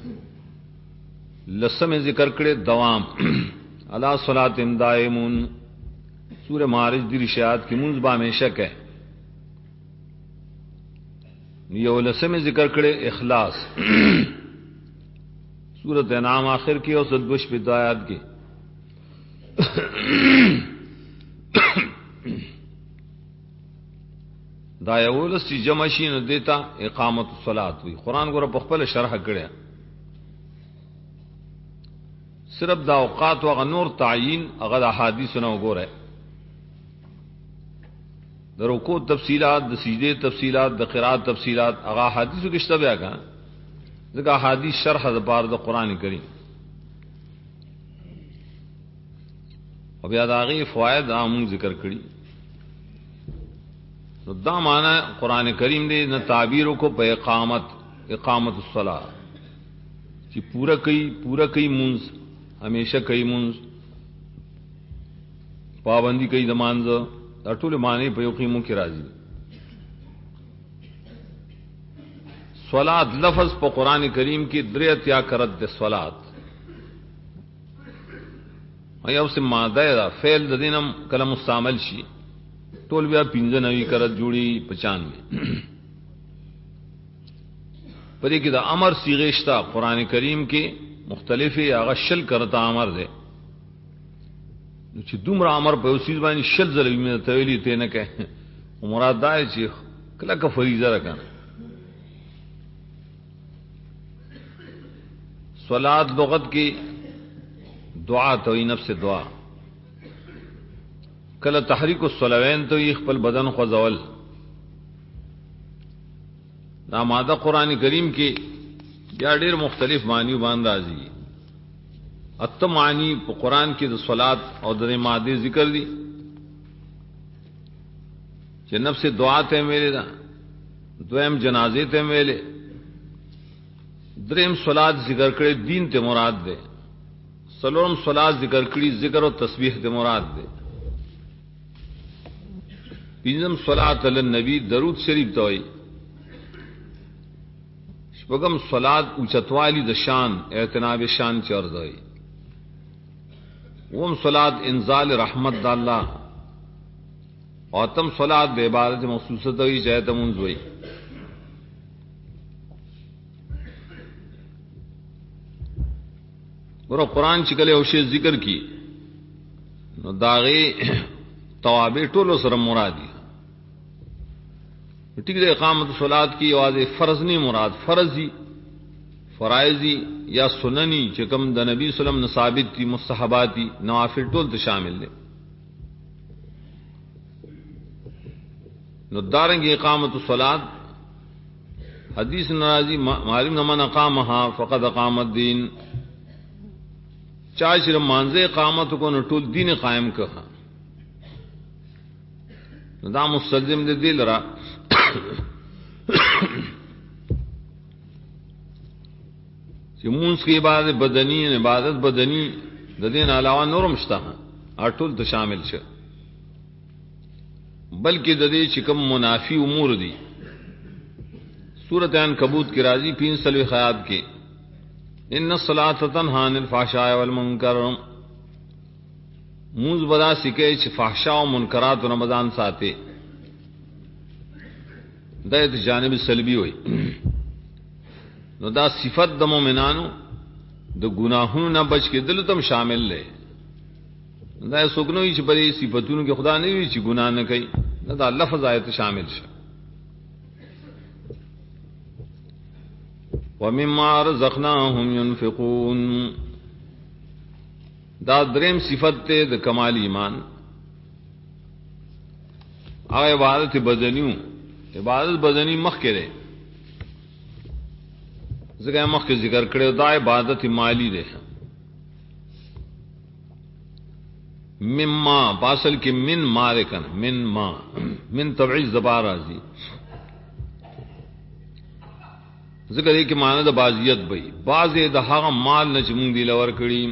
لسم ذکر کرے دوام علی صلاۃ دائمون سورہ معارج دی رشاد کی منز با میں شک ہے یہ لسم ذکر کرے اخلاص سورۃ انعام آخر کی اور صدبش بدایات کی دایولس چی جمعشین دیتا اقامت الصلاۃ ہوئی قرآن کو پخپل شرح کرے صرف دا اوقات و نور تعیین اگر احادیث نہ گو رہے دا رکوع تفصیلات دا سجدے تفصیلات دا قرات تفصیلات اگر احادیث کشتہ بیا کہاں ذکا حدیث شرح دبار دا قرآن کریم اب یاد آگئی فوائد آمون ذکر کری تو دا معنی قرآن کریم دے نہ تعبیروں کو پہ اقامت الصلاۃ چی پورا کئی منز ہمیشہ کئی منز پابندی کئی دمانز اٹول معنی پہ یقیموں کی راضی صلاۃ لفظ پا قرآن کریم کی دریت یا کرت دے صلاۃ یو سے مادہ دا فعل دا دینم کلم مستعمل شی ٹول بیا 95 کرت جوڑی 95 پدې کې دا امر صيغه قرآن کریم کې مختلف هغه شل کرتا امر ده نو چې دومره امر په اوسې باندې شل ځلې تویلی ته نه کوي مراد دا چې کله کا فریضه راکنه صلات لغت کی دعا تو نفس دعا کله تحریک الصلوین تو خپل بدن خوځول دا ماده قران کریم کې بیا ډېر مختلف معنی باندې راځي. اته معنی په قران کې د صلات او د ماده ذکر دي چې نفس دعا ته ویلې ده، دویم جنازې ته ویلې، دریم صلات ذکر کړي دین ته مراد ده، سلورم صلات ذکر کړي ذکر او تسبیح ته مراد ده، پنځم صلات علی النبی درود شریف ته وایي، شپږم صلات اوچتوالی د شان اعتناب شان چرځ وایي، اوم صلات انزال رحمت د الله، او تم صلات د عبادت مخصوصه ته وایي چې ته مونږ وایي. ورو قرآن چې کله یو شی ذکر کی نو داغه توابع ټولو سره مرادي. ٹھیک ہے، اقامت صلات کی آواز فرض نہیں مراد، فرضی فرائضی یا سننی چې کوم د نبی صلی الله علیه وسلم ثابت دي، مستحباتی نوافل ټول ته شامل دي. نو دارنګ اقامت الصلات حدیث ناراضی معلوم من اقامها فقد اقام الدین، چا چې مانځه اقامت کو نو ټول دین قائم کړه. نو دا مستلزم دې دل را چې مونږ کې عبادت بدنی، عبادت بدنی د دین علاوه نورم شته، ټول ته شامل شه، بلکې د دې چې کوم منافی امور دي سورۃ عنکبوت کی راضی 35 آیات کې ان الصلاة تنهى عن الفحشاء والمنکر، موږ بدا سکے چې فحشاء او منکرات او رمضان ساتي، دا د جانب سلبی وي. نو دا صفت د مؤمنانو د ګناهونو نه بچ کې دل تم شامل لې. دا سګنوي چې په دې صفاتونو کې خدا نه وی چې ګناه نه کوي، دا لفظ آیت شامل شه. وَمِمَّا رَزَقْنَاهُمْ يُنْفِقُونَ، دا دریم صفت ته د کمال ایمان. هغه عبادت بدنیو، عبادت بدنی مخ کړي ځکه مخ کې ذکر کړو، دا عبادت مالی ده. مما باصل کې من مالکن، من ما، من تبعیض زبار راځي، ذکر یې کې معنی د بازیت وي، بعضې د هغه مال نه چې مونږ دی لور کړی.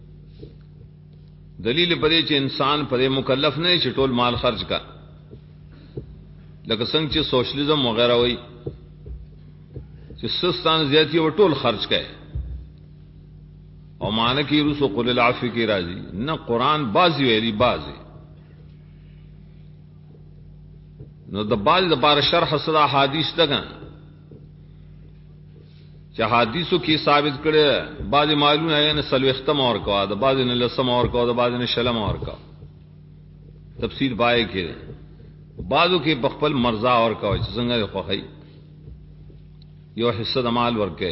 دلیل پدې چې انسان پدې مکلف نه چې ټول مال خرج کا، لکه څنګه چې سوشلیزم وغیرہ وي چې سستان زیاتی و ټول خرج کړي، او معنی کې رسو قل العفو کې راځي. نه قرآن بازی ویلی بازی، نو د باز د بار شرح صدا حدیث دغه چې حدیثو کې ثابت کړي، بعض معلومه یې نه سلو ختم اور کا، د بعض نه لسم اور کا، د بعض نه شلم اور کا، تفسیر پای کې بعضو کې بخپل مرزا اور کا چې څنګه خوخی یو حصہ د مال ورکه.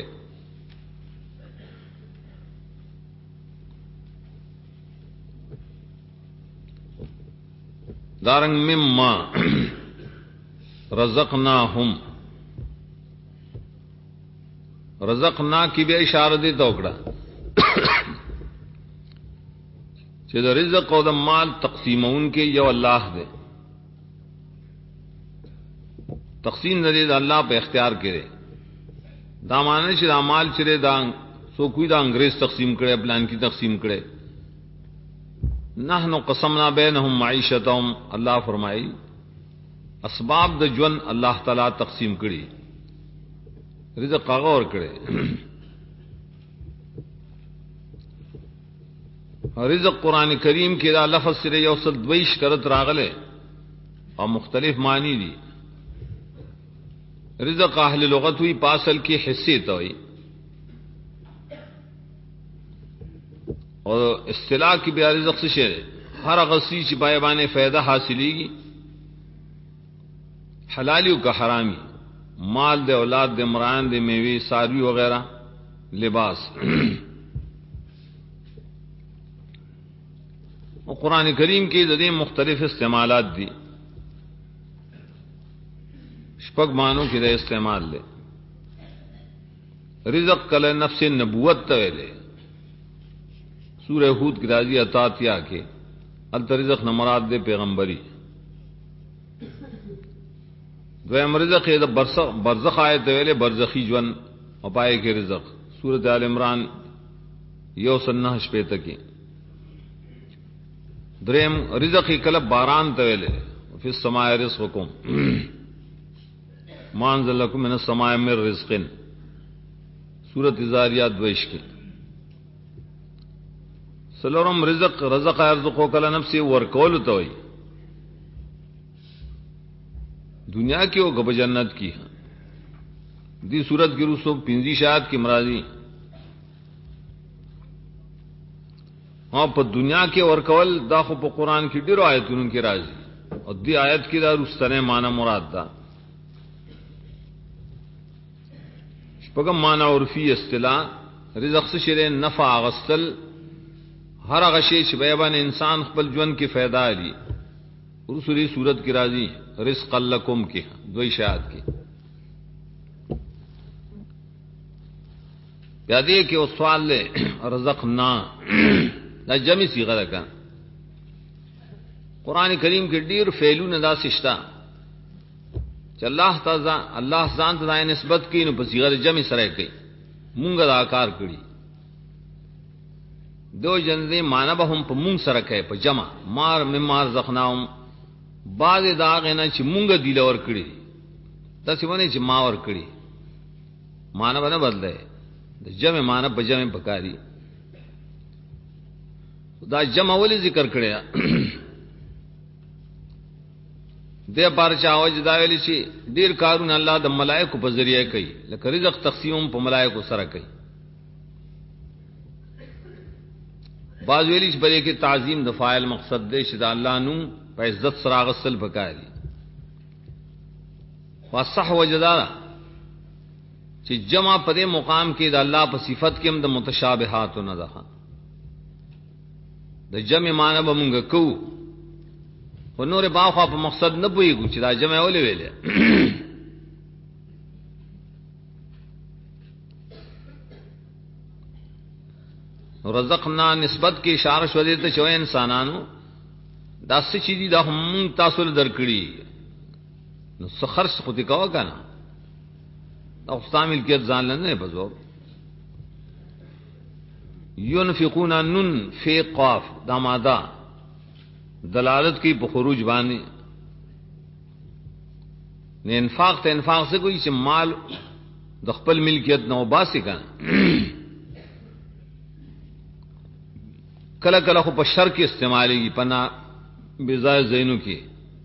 دارنګ مما رزقناهم، رزقنا کی به اشاره دي توکړه چې د رزق او د مال تقسیمون کې یو الله دی، تقسیم نه دی د الله په اختیار کې دی. دا معنی چې د مال چره دا سو کوئی دا انګريز تقسیم کړي، پلان کی تقسیم کړي. نحنو قسمنا بینهم معیشتهم، الله فرمایي اسباب د ژوند الله تعالی تقسیم کړي، رزق هغه ور کړي. رزق قران کریم کې دا لفظ سره یو څل دویش کرت راغله او مختلف معنی دي. رزق اهل لغت وی پاسل کې حصے ته وي، اور اصطلاح کی بیا رزق سے شعر ہر غسی چې پای باندې فائدہ حاصلېږي، حلالی او که حرامي، مال دے، اولاد دے، مران دے، میوه، ساروی وغیرہ، لباس. اور قرآن کریم کے ذریعے مختلف استعمالات دی. شپږ مانو کې د استعمال لے رزق کله نفس نبوت ته ویلے سورہ ہود کی راضی عطاتیہ کے الرزق نہ مراد دے پیغمبری دویم رزق د برزخ آیت ویلے برزخی جون او پائے کے رزق سورۃ آل عمران یو سنہ شپیته کې دریم رزق کله باران ته ویلے فی السماء رزقکم ما انزل لكم من السماء من رزق سورۃ الزاریات 22 کې سلورم رزق رزق ارزقو کله نفس ورکول ته وي دنیا کی او غب جنت کی دی صورت کی رسو 50 شاعت کی مرادی ہاں په دنیا کې ورکول دا خو په قران کې ډیرو آیتونو کې راځي او دی آیت کې دا رستنه معنی مراد ده شپږم معنی عرفی اصطلاح رزق څه شری نفع غسل ہر هغه شی چې بیان انسان خپل ژوند کې فائدہ لري رسولی صورت کی راضی رزق لکم کی دوی شاعت کی یادی کہ وہ سوال لے رزقنا دا جمع صیغہ ده کا قرآن کریم کے ډیر فعلون دا سشتا چې الله تعالی الله ځان ته نسبت کین په صیغه جمع سره کوي مونږ دا کار کړی دو جنې معنی به هم په مونږ سره کوي په جمع مار ممار زخناهم بعض داغ نه چې مونږ دی لور کړی دا څه ونه چې ما ور کړی معنی باندې بدله د جمع معنی په جمع پکاري دا جمع ولې ذکر کړی دې بار چا وځ دا ویل شي ډیر کارونه الله د ملائکه په ذریعہ کوي لکه رزق تقسیم په ملائکه سره کوي بعض ویل چې بلې کې تعظیم د فاعل مقصد دې چې د الله نوم په عزت سره غسل پکاري وصح وجدارا چې جمع په دې مقام کې د الله په صفت کې هم د متشابهات نه ده د جمع معنی به مونږ کوو و نور باخوا په مقصد نه پويګو چې دا جمع ولې ویلې رزقنا نسبت کې اشاره شو دې ته چې انسانانو دا څه چې دي دا هم تاسو له درکړي نو سخر څه خو دې کاوه کنه دا استعمال کې ځان نه بزور ينفقون نن فی قاف دا ماده دلالت کی په خروج باندې نه انفاق ته انفاق سے کوئی چې مال د خپل ملکیت نو باسي کنه کله کله خو په شر کې استعمالي پنا بزای زینو کې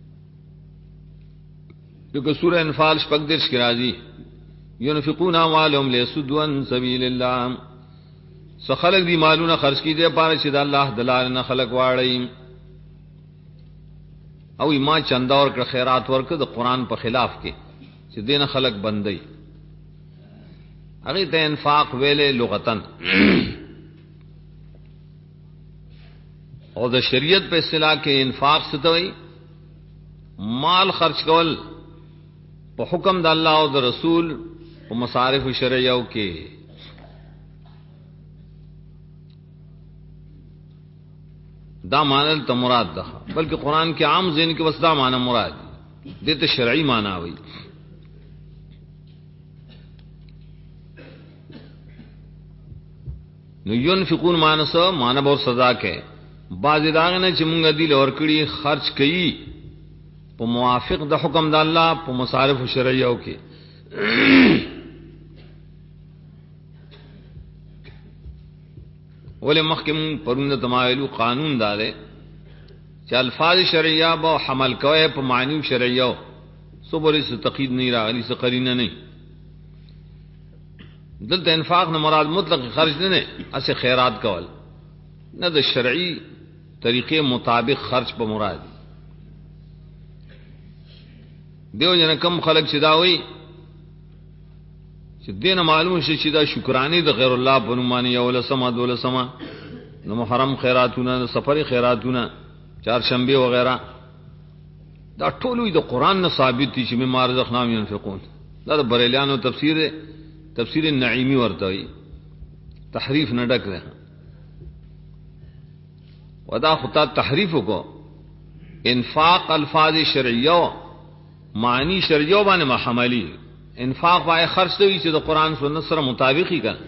دغه سورہ انفال شپږ درش کې راځي ينفقون اموالهم ليصدوا عن سبيل الله سخلق دی مالونه خرج کی دے پاره چې د الله دلال نه خلق واړی او ایمان چندا اور خیرات ورکړه د قران په خلاف کې چې دین خلق بندي هغه ته انفاق ویلې لغتن او د شریعت په اصطلاح کې انفاق څه ته وایي مال خرج کول په حکم د الله او د رسول او مصارف شرعیو کې دا معنی ته مراد ده بلکہ قرآن کے عام ذہن کے بس دا معنی مراد دے تو شرعی معنی ہوئی نو ينفقون معنی سو معنی بہت سزا کے بعض داغ نے چمنگ دل اور کڑی خرچ کئی په موافق د حکم د الله په مصارف شرعیو کې ولې مخکم پرونه تمایلو قانون داله چې الفاظ شرعیه به حمل کوي په معنی شرعیه صبر سے تقید نہیں راغلی سے قرینه نه دلته انفاق نه مراد مطلق خرج نه اسه خیرات کول نه د شرعي طریقې مطابق خرج په مراد دیو جن کم خلق شدا وي چې دین معلوم شي چې دا شکرانی د غیر الله په نوم یو له سما دوله سما نو محرم خیراتونه سفر خیراتونه چهارشنبه وغیرہ دا ټول د قران نه ثابت دي چې مما رزقناهم ينفقون. دا د بریلیانو تفسیر النعیمی ورته وي، تحریف نه ډک ده. ودا خطا تحریف کو انفاق الفاظ شرعیه معنی شرعیه باندې محملی انفاق وای خرج دوی چې د قران سنت سره مطابقي کړي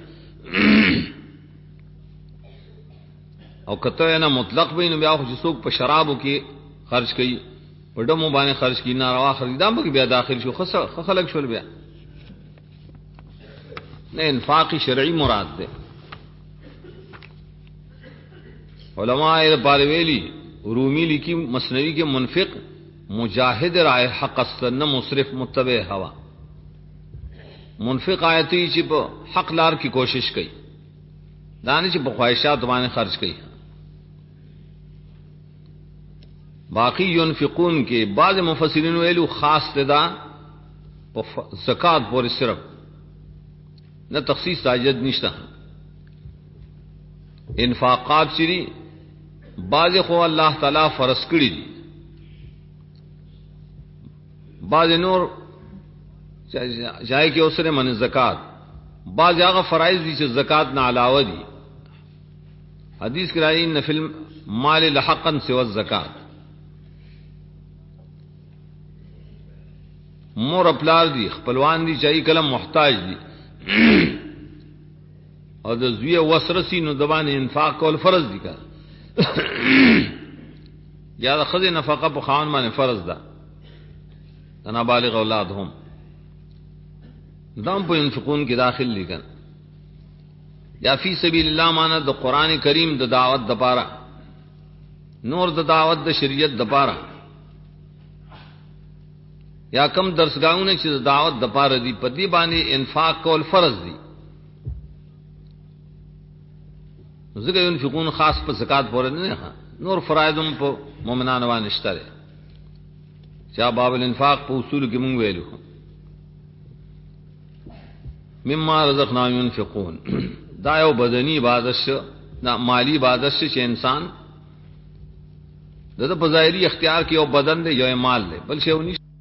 او کته نه مطلق ویني بیا خو چې څوک په شرابو کې خرج کوي په ډمو باندې خرج کوي ناروا خریدام به بیا داخل شو خلق شول بیا نه انفاق شرعی مراد ده. علماء بارویلی رومی لیکي مسنوی کې منفق مجاهد رائے حق السنه مصرف متبع هوا. منفق آیتی چې په حق لار کی کوشش کوي دانه چې په خواہشات باندې خرج کوي. باقی ينفقون کې بعض مفسرین ویلو خاص تدا په زکات پورې صرف نه تخصیص تاجد نشته. انفاقات شری بعض خو الله تعالی فرض کړی دي، بعض نور جای کې اوسره من زکات، بعض هغه فرایض دي چې زکات نه علاوه دي. حدیث کې راځي ان فی المال لحقا سوى الزکات. مور خپلار دي خپلوان دي چې کلم محتاج دي او د زوی وسرسی نو دبان انفاق کول فرض دي کا یا د خزه نفقه په خان باندې فرض ده. انا بالغ اولادهم دام په ينفقون کې داخل لیکن یا فی سبیل الله معنا د قران کریم د دعوت د پاره نور د دعوت د شریعت د پاره یا کم درسګاونه چې د دعوت د پاره دی په دې باندې انفاق کول فرض دي. زګ ينفقون خاص په زکات پورې نه نور فرایضم په مؤمنانو باندې شته. چا باب الانفاق په اصول کې مونږ ویلو مما رزقناهم ينفقون دا یو بدنی عبادت شو، دا مالی عبادت شو چې انسان د په ظاهري اختیار کې یو بدن دی یو مال دی بل شی ونی